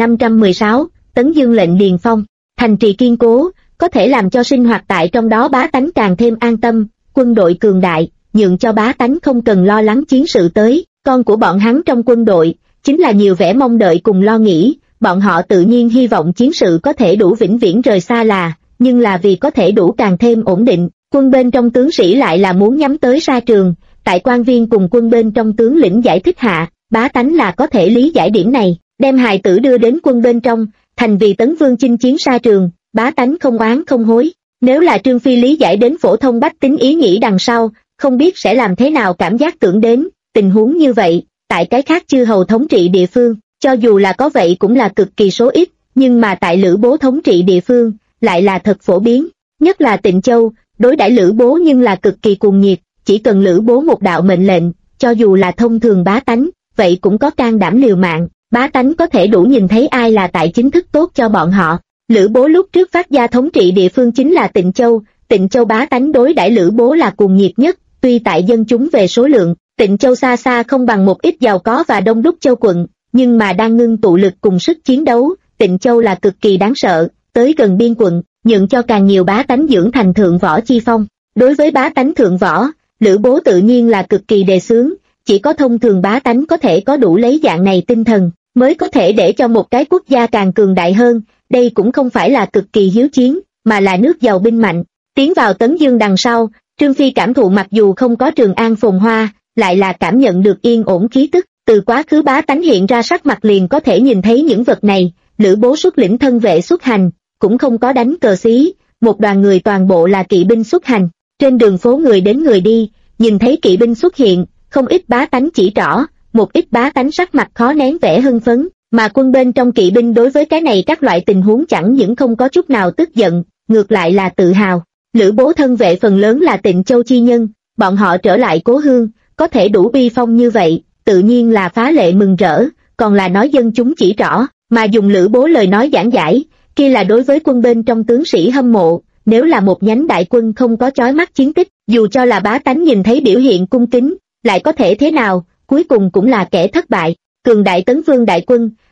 2516, Tấn Dương lệnh Điền Phong, thành trì kiên cố, có thể làm cho sinh hoạt tại trong đó bá tánh càng thêm an tâm, quân đội cường đại, nhượng cho bá tánh không cần lo lắng chiến sự tới, con của bọn hắn trong quân đội, chính là nhiều vẻ mong đợi cùng lo nghĩ, bọn họ tự nhiên hy vọng chiến sự có thể đủ vĩnh viễn rời xa nhưng là vì có thể đủ càng thêm ổn định, quân bên trong tướng sĩ lại là muốn nhắm tới sa trường, tại quan viên cùng quân bên trong tướng lĩnh giải thích hạ, bá tánh là có thể lý giải điểm này, đem hài tử đưa đến quân bên trong, thành vì Tấn Vương chinh chiến sa trường, bá tánh không oán không hối. Nếu là Trương Phi lý giải đến phổ thông bách tính ý nghĩ đằng sau, không biết sẽ làm thế nào cảm giác tưởng đến, tình huống như vậy, tại cái khác chư hầu thống trị địa phương, cho dù là có vậy cũng là cực kỳ số ít, nhưng mà tại Lữ Bố thống trị địa phương, lại là thật phổ biến, nhất là Tịnh Châu, đối đãi Lữ Bố nhưng là cực kỳ cuồng nhiệt, chỉ cần Lữ Bố một đạo mệnh lệnh, cho dù là thông thường bá tánh, vậy cũng có can đảm liều mạng, bá tánh có thể đủ nhìn thấy ai là tại chính thức tốt cho bọn họ. Lữ Bố lúc trước phát gia thống trị địa phương chính là Tịnh Châu bá tánh đối đãi Lữ Bố là cuồng nhiệt nhất, tuy tại dân chúng về số lượng, Tịnh Châu xa xa không bằng một ít giàu có và đông đúc châu quận, nhưng mà đang ngưng tụ lực cùng sức chiến đấu, Tịnh Châu là cực kỳ đáng sợ, tới gần biên quận, nhượng cho càng nhiều bá tánh dưỡng thành thượng võ chi phong. Đối với bá tánh thượng võ, Lữ Bố tự nhiên là cực kỳ đề xướng, chỉ có thông thường bá tánh có thể có đủ lấy dạng này tinh thần, mới có thể để cho một cái quốc gia càng cường đại hơn, đây cũng không phải là cực kỳ hiếu chiến, mà là nước giàu binh mạnh. Tiến vào Tấn Dương đằng sau, Trương Phi cảm thụ mặc dù không có Trường An phồn hoa, lại là cảm nhận được yên ổn khí tức, từ quá khứ bá tánh hiện ra sắc mặt liền có thể nhìn thấy những vật này. Lữ Bố xuất lĩnh thân vệ xuất hành, cũng không có đánh cờ xí, một đoàn người toàn bộ là kỵ binh xuất hành, trên đường phố người đến người đi, nhìn thấy kỵ binh xuất hiện, không ít bá tánh chỉ trỏ, một ít bá tánh sắc mặt khó nén vẻ hưng phấn, mà quân bên trong kỵ binh đối với cái này các loại tình huống chẳng những không có chút nào tức giận, ngược lại là tự hào. Lữ Bố thân vệ phần lớn là Tịnh Châu chi nhân, bọn họ trở lại cố hương, có thể đủ uy phong như vậy, tự nhiên là phá lệ mừng rỡ, còn là nói dân chúng chỉ trỏ, mà dùng Lữ Bố lời nói giảng giải, kia là đối với quân bên trong tướng sĩ hâm mộ, nếu là một nhánh đại quân không có chói mắt chiến tích, dù cho là bá tánh nhìn thấy biểu hiện cung kính, lại có thể thế nào, cuối cùng cũng là kẻ thất bại. Cường đại Tấn Vương đại quân,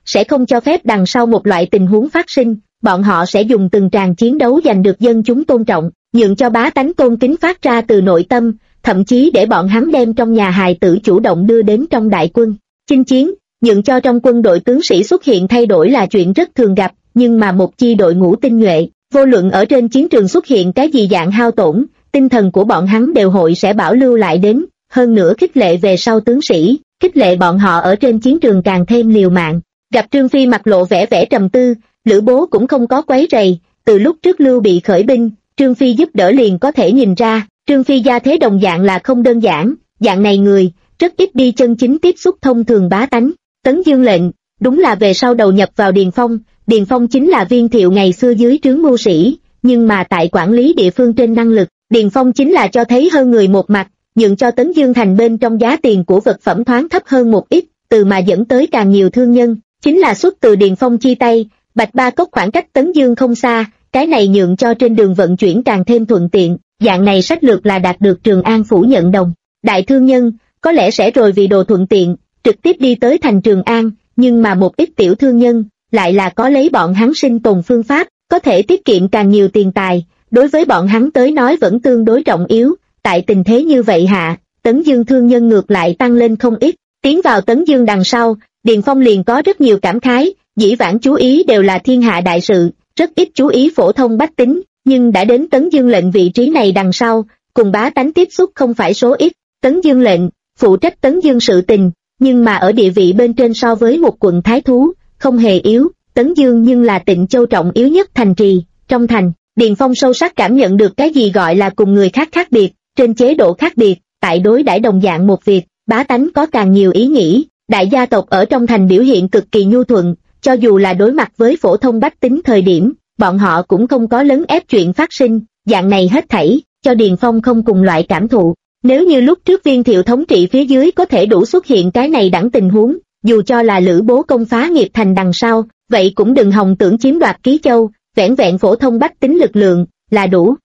sẽ không cho phép đằng sau một loại tình huống phát sinh, bọn họ sẽ dùng từng tràng chiến đấu giành được dân chúng tôn trọng, nhượng cho bá tánh tôn kính phát ra từ nội tâm, thậm chí để bọn hắn đem trong nhà hài tử chủ động đưa đến trong đại quân. Chinh chiến, nhượng cho trong quân đội tướng sĩ xuất hiện thay đổi là chuyện rất thường gặp, nhưng mà một chi đội ngũ tinh nhuệ, vô luận ở trên chiến trường xuất hiện cái gì dạng hao tổn, tinh thần của bọn hắn đều hội sẽ bảo lưu lại đến, hơn nữa khích lệ về sau tướng sĩ, khích lệ bọn họ ở trên chiến trường càng thêm liều mạng. Gặp Trương Phi mặt lộ vẻ trầm tư, Lữ Bố cũng không có quấy rầy, từ lúc trước Lưu bị khởi binh, Trương Phi giúp đỡ liền có thể nhìn ra, Trương Phi gia thế đồng dạng là không đơn giản, dạng này người, rất ít đi chân chính tiếp xúc thông thường bá tánh. Tấn Dương lệnh, đúng là về sau đầu nhập vào Điền Phong chính là Viên Thiệu ngày xưa dưới trướng mưu sĩ, nhưng mà tại quản lý địa phương trên năng lực, Điền Phong chính là cho thấy hơn người một mặt, nhượng cho Tấn Dương thành bên trong giá tiền của vật phẩm thoáng thấp hơn một ít, từ mà dẫn tới càng nhiều thương nhân, chính là xuất từ Điền Phong chi tay. Bạch Ba Cốc khoảng cách Tấn Dương không xa, cái này nhượng cho trên đường vận chuyển càng thêm thuận tiện, dạng này sách lược là đạt được Trường An phủ nhận đồng. Đại thương nhân, có lẽ sẽ rồi vì đồ thuận tiện, trực tiếp đi tới thành Trường An, nhưng mà một ít tiểu thương nhân, lại là có lấy bọn hắn sinh tồn phương pháp, có thể tiết kiệm càng nhiều tiền tài, đối với bọn hắn tới nói vẫn tương đối trọng yếu. Tại tình thế như vậy hạ, Tấn Dương thương nhân ngược lại tăng lên không ít, tiến vào Tấn Dương đằng sau, Điền Phong liền có rất nhiều cảm khái, dĩ vãng chú ý đều là thiên hạ đại sự, rất ít chú ý phổ thông bách tính, nhưng đã đến Tấn Dương lệnh vị trí này đằng sau, cùng bá tánh tiếp xúc không phải số ít. Tấn Dương lệnh, phụ trách Tấn Dương sự tình, nhưng mà ở địa vị bên trên so với một quận thái thú, không hề yếu. Tấn Dương nhưng là Tịnh Châu trọng yếu nhất thành trì, trong thành, Điền Phong sâu sắc cảm nhận được cái gì gọi là cùng người khác khác biệt, trên chế độ khác biệt, tại đối đãi đồng dạng một việc, bá tánh có càng nhiều ý nghĩ. Đại gia tộc ở trong thành biểu hiện cực kỳ nhu thuận, cho dù là đối mặt với phổ thông bách tính thời điểm, bọn họ cũng không có lấn ép chuyện phát sinh, dạng này hết thảy, cho Điền Phong không cùng loại cảm thụ. Nếu như lúc trước Viên Thiệu thống trị phía dưới có thể đủ xuất hiện cái này đẳng tình huống, dù cho là Lữ Bố công phá nghiệp thành đằng sau, vậy cũng đừng hòng tưởng chiếm đoạt Ký Châu, vẻn vẹn phổ thông bách tính lực lượng, là đủ.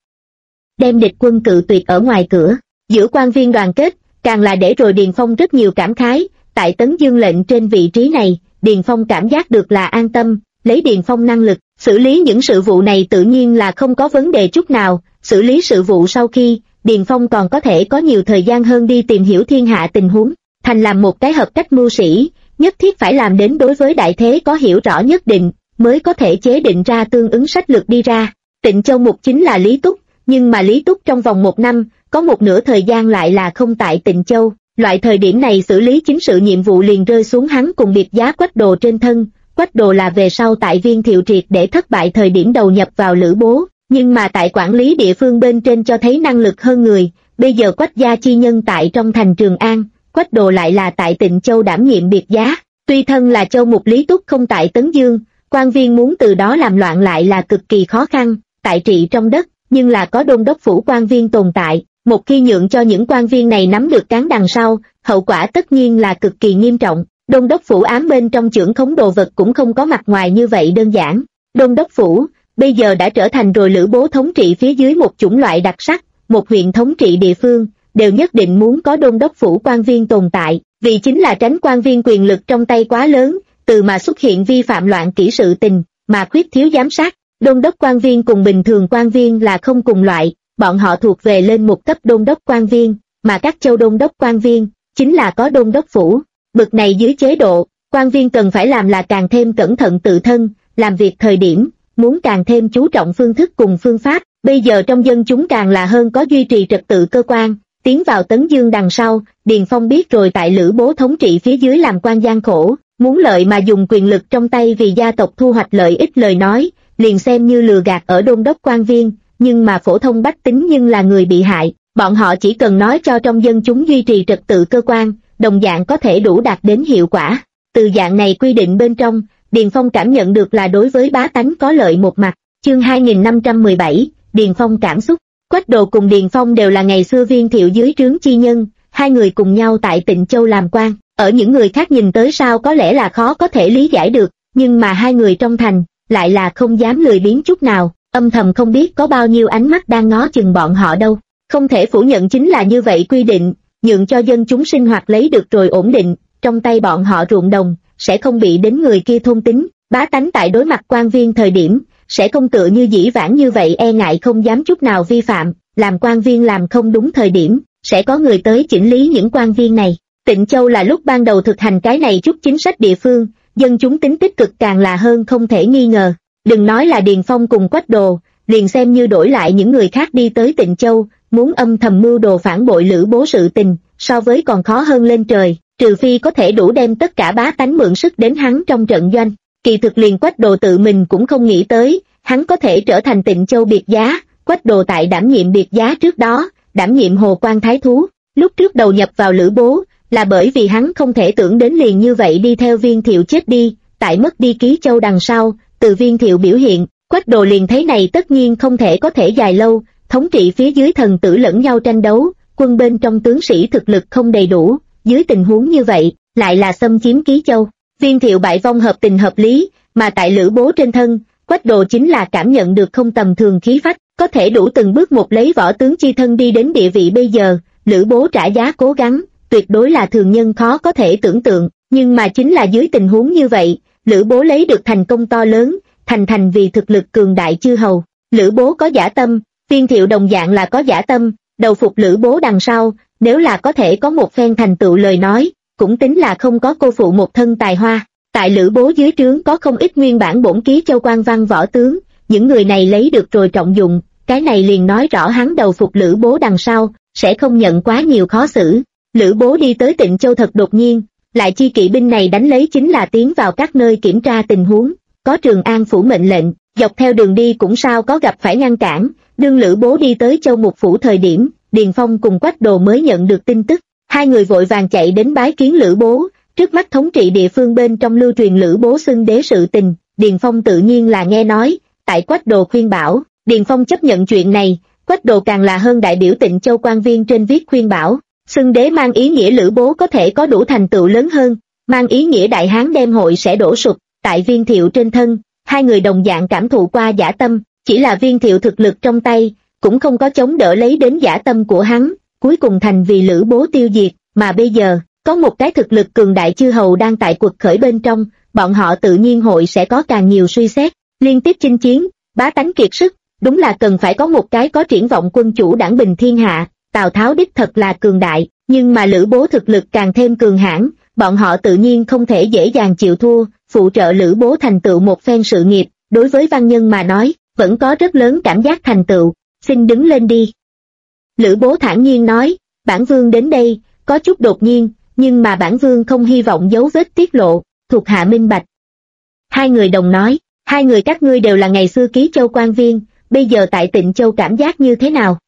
Đem địch quân cự tuyệt ở ngoài cửa, giữa quan viên đoàn kết, càng là để rồi Điền Phong rất nhiều cảm khái. Tại Tấn Dương lệnh trên vị trí này, Điền Phong cảm giác được là an tâm, lấy Điền Phong năng lực, xử lý những sự vụ này tự nhiên là không có vấn đề chút nào, xử lý sự vụ sau khi, Điền Phong còn có thể có nhiều thời gian hơn đi tìm hiểu thiên hạ tình huống, thành làm một cái hợp cách mưu sĩ, nhất thiết phải làm đến đối với đại thế có hiểu rõ nhất định, mới có thể chế định ra tương ứng sách lược đi ra. Tịnh Châu mục chính là Lý Túc, nhưng mà Lý Túc trong vòng một năm, có một nửa thời gian lại là không tại Tịnh Châu. Loại thời điểm này xử lý chính sự nhiệm vụ liền rơi xuống hắn cùng biệt giá Quách Đồ trên thân. Quách Đồ là về sau tại Viên Thiệu triệt để thất bại thời điểm đầu nhập vào Lữ Bố, nhưng mà tại quản lý địa phương bên trên cho thấy năng lực hơn người. Bây giờ Quách gia chi nhân tại trong thành Trường An, Quách Đồ lại là tại Tịnh Châu đảm nhiệm biệt giá. Tuy thân là châu mục Lý Túc không tại Tấn Dương, quan viên muốn từ đó làm loạn lại là cực kỳ khó khăn. Tại trị trong đất, nhưng là có đôn đốc phủ quan viên tồn tại. Một khi nhượng cho những quan viên này nắm được cán đằng sau, hậu quả tất nhiên là cực kỳ nghiêm trọng. Đôn đốc phủ ám bên trong chưởng khống đồ vật cũng không có mặt ngoài như vậy đơn giản. Đôn đốc phủ, bây giờ đã trở thành rồi Lữ Bố thống trị phía dưới một chủng loại đặc sắc, một huyện thống trị địa phương, đều nhất định muốn có đôn đốc phủ quan viên tồn tại, vì chính là tránh quan viên quyền lực trong tay quá lớn, từ mà xuất hiện vi phạm loạn kỹ sự tình, mà khuyết thiếu giám sát. Đôn đốc quan viên cùng bình thường quan viên là không cùng loại. Bọn họ thuộc về lên một cấp đôn đốc quan viên, mà các châu đôn đốc quan viên, chính là có đôn đốc phủ. Bực này dưới chế độ, quan viên cần phải làm là càng thêm cẩn thận tự thân, làm việc thời điểm, muốn càng thêm chú trọng phương thức cùng phương pháp. Bây giờ trong dân chúng càng là hơn có duy trì trật tự cơ quan, tiến vào Tấn Dương đằng sau, Điền Phong biết rồi tại Lữ Bố thống trị phía dưới làm quan gian khổ, muốn lợi mà dùng quyền lực trong tay vì gia tộc thu hoạch lợi ích lời nói, liền xem như lừa gạt ở đôn đốc quan viên. Nhưng mà phổ thông bách tính nhưng là người bị hại, bọn họ chỉ cần nói cho trong dân chúng duy trì trật tự cơ quan, đồng dạng có thể đủ đạt đến hiệu quả. Từ dạng này quy định bên trong, Điền Phong cảm nhận được là đối với bá tánh có lợi một mặt. Chương 2517, Điền Phong cảm xúc. Quách Đồ cùng Điền Phong đều là ngày xưa Viên Thiệu dưới trướng chi nhân, hai người cùng nhau tại Tịnh Châu làm quan. Ở những người khác nhìn tới sao có lẽ là khó có thể lý giải được, nhưng mà hai người trong thành, lại là không dám lười biếng chút nào. Âm thầm không biết có bao nhiêu ánh mắt đang ngó chừng bọn họ đâu. Không thể phủ nhận chính là như vậy quy định, nhượng cho dân chúng sinh hoạt lấy được rồi ổn định, trong tay bọn họ ruộng đồng, sẽ không bị đến người kia thôn tính. Bá tánh tại đối mặt quan viên thời điểm, sẽ không tựa như dĩ vãng như vậy e ngại không dám chút nào vi phạm, làm quan viên làm không đúng thời điểm, sẽ có người tới chỉnh lý những quan viên này. Tịnh Châu là lúc ban đầu thực hành cái này chút chính sách địa phương, dân chúng tính tích cực càng là hơn không thể nghi ngờ. Đừng nói là Điền Phong cùng Quách Đồ, liền xem như đổi lại những người khác đi tới Tịnh Châu, muốn âm thầm mưu đồ phản bội Lữ Bố sự tình, so với còn khó hơn lên trời, trừ phi có thể đủ đem tất cả bá tánh mượn sức đến hắn trong trận doanh. Kỳ thực liền Quách Đồ tự mình cũng không nghĩ tới, hắn có thể trở thành Tịnh Châu biệt giá. Quách Đồ tại đảm nhiệm biệt giá trước đó, đảm nhiệm Hồ Quan Thái Thú, lúc trước đầu nhập vào Lữ Bố, là bởi vì hắn không thể tưởng đến liền như vậy đi theo Viên Thiệu chết đi, tại mất đi Ký Châu đằng sau, từ Viên Thiệu biểu hiện, Quách Đồ liền thấy này tất nhiên không thể có thể dài lâu, thống trị phía dưới thần tử lẫn nhau tranh đấu, quân bên trong tướng sĩ thực lực không đầy đủ, dưới tình huống như vậy, lại là xâm chiếm Ký Châu. Viên Thiệu bại vong hợp tình hợp lý, mà tại Lữ Bố trên thân, Quách Đồ chính là cảm nhận được không tầm thường khí phách, có thể đủ từng bước một lấy võ tướng chi thân đi đến địa vị bây giờ. Lữ Bố trả giá cố gắng, tuyệt đối là thường nhân khó có thể tưởng tượng, nhưng mà chính là dưới tình huống như vậy, Lữ Bố lấy được thành công to lớn, thành vì thực lực cường đại chư hầu. Lữ Bố có dã tâm, Viên Thiệu đồng dạng là có dã tâm, đầu phục Lữ Bố đằng sau, nếu là có thể có một phen thành tựu lời nói, cũng tính là không có cô phụ một thân tài hoa. Tại Lữ Bố dưới trướng có không ít nguyên bản bổn ký châu quan văn võ tướng, những người này lấy được rồi trọng dụng, cái này liền nói rõ hắn đầu phục Lữ Bố đằng sau, sẽ không nhận quá nhiều khó xử. Lữ Bố đi tới Tịnh Châu thật đột nhiên, lại chi kỵ binh này đánh lấy chính là tiến vào các nơi kiểm tra tình huống, có Trường An phủ mệnh lệnh, dọc theo đường đi cũng sao có gặp phải ngăn cản. Đương Lữ Bố đi tới Châu Mục phủ thời điểm, Điền Phong cùng Quách Đồ mới nhận được tin tức, hai người vội vàng chạy đến bái kiến Lữ Bố. Trước mắt thống trị địa phương bên trong lưu truyền Lữ Bố xưng đế sự tình, Điền Phong tự nhiên là nghe nói, tại Quách Đồ khuyên bảo, Điền Phong chấp nhận chuyện này, Quách Đồ càng là hơn đại biểu Tịnh Châu quan viên trên viết khuyên bảo, xưng đế mang ý nghĩa Lữ Bố có thể có đủ thành tựu lớn hơn, mang ý nghĩa Đại Hán đem hội sẽ đổ sụp. Tại Viên Thiệu trên thân, hai người đồng dạng cảm thụ qua dã tâm, chỉ là Viên Thiệu thực lực trong tay, cũng không có chống đỡ lấy đến dã tâm của hắn, cuối cùng thành vì Lữ Bố tiêu diệt, mà bây giờ, có một cái thực lực cường đại chư hầu đang tại cuộc khởi bên trong, bọn họ tự nhiên hội sẽ có càng nhiều suy xét, liên tiếp chinh chiến, bá tánh kiệt sức, đúng là cần phải có một cái có triển vọng quân chủ đảng bình thiên hạ. Tào Tháo đích thật là cường đại, nhưng mà Lữ Bố thực lực càng thêm cường hãn, bọn họ tự nhiên không thể dễ dàng chịu thua, phụ trợ Lữ Bố thành tựu một phen sự nghiệp, đối với văn nhân mà nói, vẫn có rất lớn cảm giác thành tựu, xin đứng lên đi. Lữ Bố thản nhiên nói, bản vương đến đây, có chút đột nhiên, nhưng mà bản vương không hy vọng dấu vết tiết lộ, thuộc hạ minh bạch. Hai người đồng nói, hai người các ngươi đều là ngày xưa Ký Châu quan viên, bây giờ tại Tịnh Châu cảm giác như thế nào?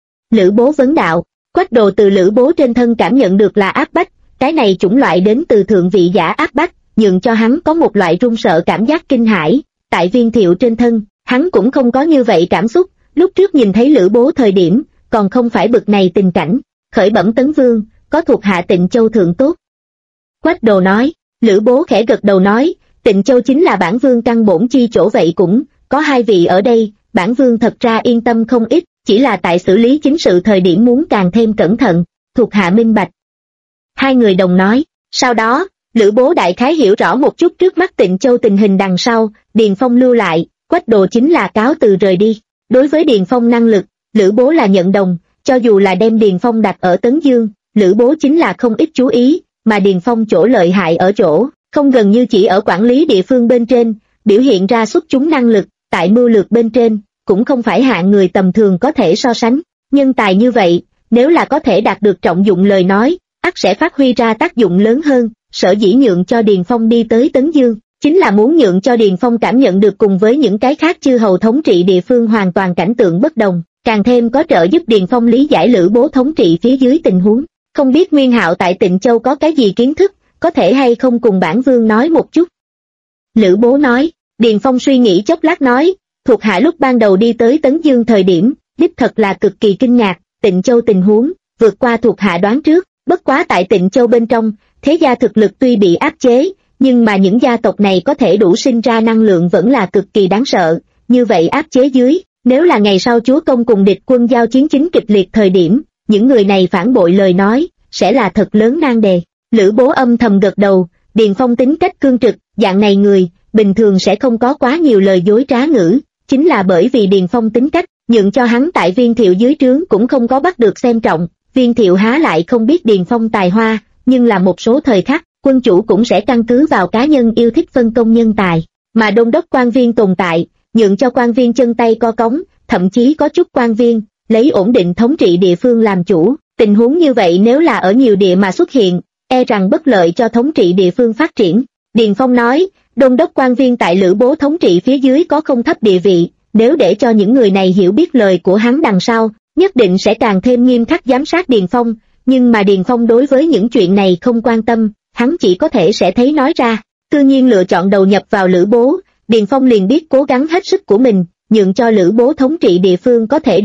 Lữ Bố vấn đạo, Quách Đồ từ Lữ Bố trên thân cảm nhận được là áp bách, cái này chủng loại đến từ thượng vị giả áp bách, nhường cho hắn có một loại run sợ cảm giác kinh hãi. Tại Viên Thiệu trên thân, hắn cũng không có như vậy cảm xúc, lúc trước nhìn thấy Lữ Bố thời điểm, còn không phải bực này tình cảnh, khởi bẩm tấn vương, có thuộc hạ Tịnh Châu thượng tốt. Quách Đồ nói, Lữ Bố khẽ gật đầu nói, Tịnh Châu chính là bản vương căn bổn chi chỗ vậy cũng, có hai vị ở đây, bản vương thật ra yên tâm không ít, chỉ là tại xử lý chính sự thời điểm muốn càng thêm cẩn thận, thuộc hạ minh bạch. Hai người đồng nói, sau đó, Lữ Bố đại khái hiểu rõ một chút trước mắt Tịnh Châu tình hình đằng sau, Điền Phong lưu lại, Quách Đồ chính là cáo từ rời đi. Đối với Điền Phong năng lực, Lữ Bố là nhận đồng, cho dù là đem Điền Phong đặt ở Tấn Dương, Lữ Bố chính là không ít chú ý, mà Điền Phong chỗ lợi hại ở chỗ, không gần như chỉ ở quản lý địa phương bên trên, biểu hiện ra xuất chúng năng lực, tại mưu lược bên trên, cũng không phải hạng người tầm thường có thể so sánh. Nhân tài như vậy, nếu là có thể đạt được trọng dụng lời nói, ắt sẽ phát huy ra tác dụng lớn hơn. Sở dĩ nhượng cho Điền Phong đi tới Tấn Dương, chính là muốn nhượng cho Điền Phong cảm nhận được cùng với những cái khác chư hầu thống trị địa phương hoàn toàn cảnh tượng bất đồng, càng thêm có trợ giúp Điền Phong lý giải Lữ Bố thống trị phía dưới tình huống. Không biết Nguyên Hạo tại Tịnh Châu có cái gì kiến thức, có thể hay không cùng bản vương nói một chút? Lữ Bố nói. Điền Phong suy nghĩ chốc lát nói, thuộc hạ lúc ban đầu đi tới Tấn Dương thời điểm, đích thật là cực kỳ kinh ngạc, Tịnh Châu tình huống, vượt qua thuộc hạ đoán trước, bất quá tại Tịnh Châu bên trong, thế gia thực lực tuy bị áp chế, nhưng mà những gia tộc này có thể đủ sinh ra năng lượng vẫn là cực kỳ đáng sợ, như vậy áp chế dưới, nếu là ngày sau chúa công cùng địch quân giao chiến chính kịch liệt thời điểm, những người này phản bội lời nói, sẽ là thật lớn nan đề. Lữ Bố âm thầm gật đầu, Điền Phong tính cách cương trực, dạng này người, bình thường sẽ không có quá nhiều lời dối trá ngữ, chính là bởi vì Điền Phong tính cách, nhượng cho hắn tại Viên Thiệu dưới trướng cũng không có bắt được xem trọng. Viên Thiệu há lại không biết Điền Phong tài hoa, nhưng là một số thời khắc, quân chủ cũng sẽ căn cứ vào cá nhân yêu thích phân công nhân tài, mà đôn đốc quan viên tồn tại, nhượng cho quan viên chân tay co cống, thậm chí có chút quan viên lấy ổn định thống trị địa phương làm chủ. Tình huống như vậy nếu là ở nhiều địa mà xuất hiện, e rằng bất lợi cho thống trị địa phương phát triển. Điền Phong nói, đôn đốc quan viên tại Lữ Bố thống trị phía dưới có không thấp địa vị, nếu để cho những người này hiểu biết lời của hắn đằng sau, nhất định sẽ càng thêm nghiêm khắc giám sát Điền Phong, nhưng mà Điền Phong đối với những chuyện này không quan tâm, hắn chỉ có thể sẽ thấy nói ra. Tự nhiên lựa chọn đầu nhập vào Lữ Bố, Điền Phong liền biết cố gắng hết sức của mình, nhượng cho Lữ Bố thống trị địa phương có thể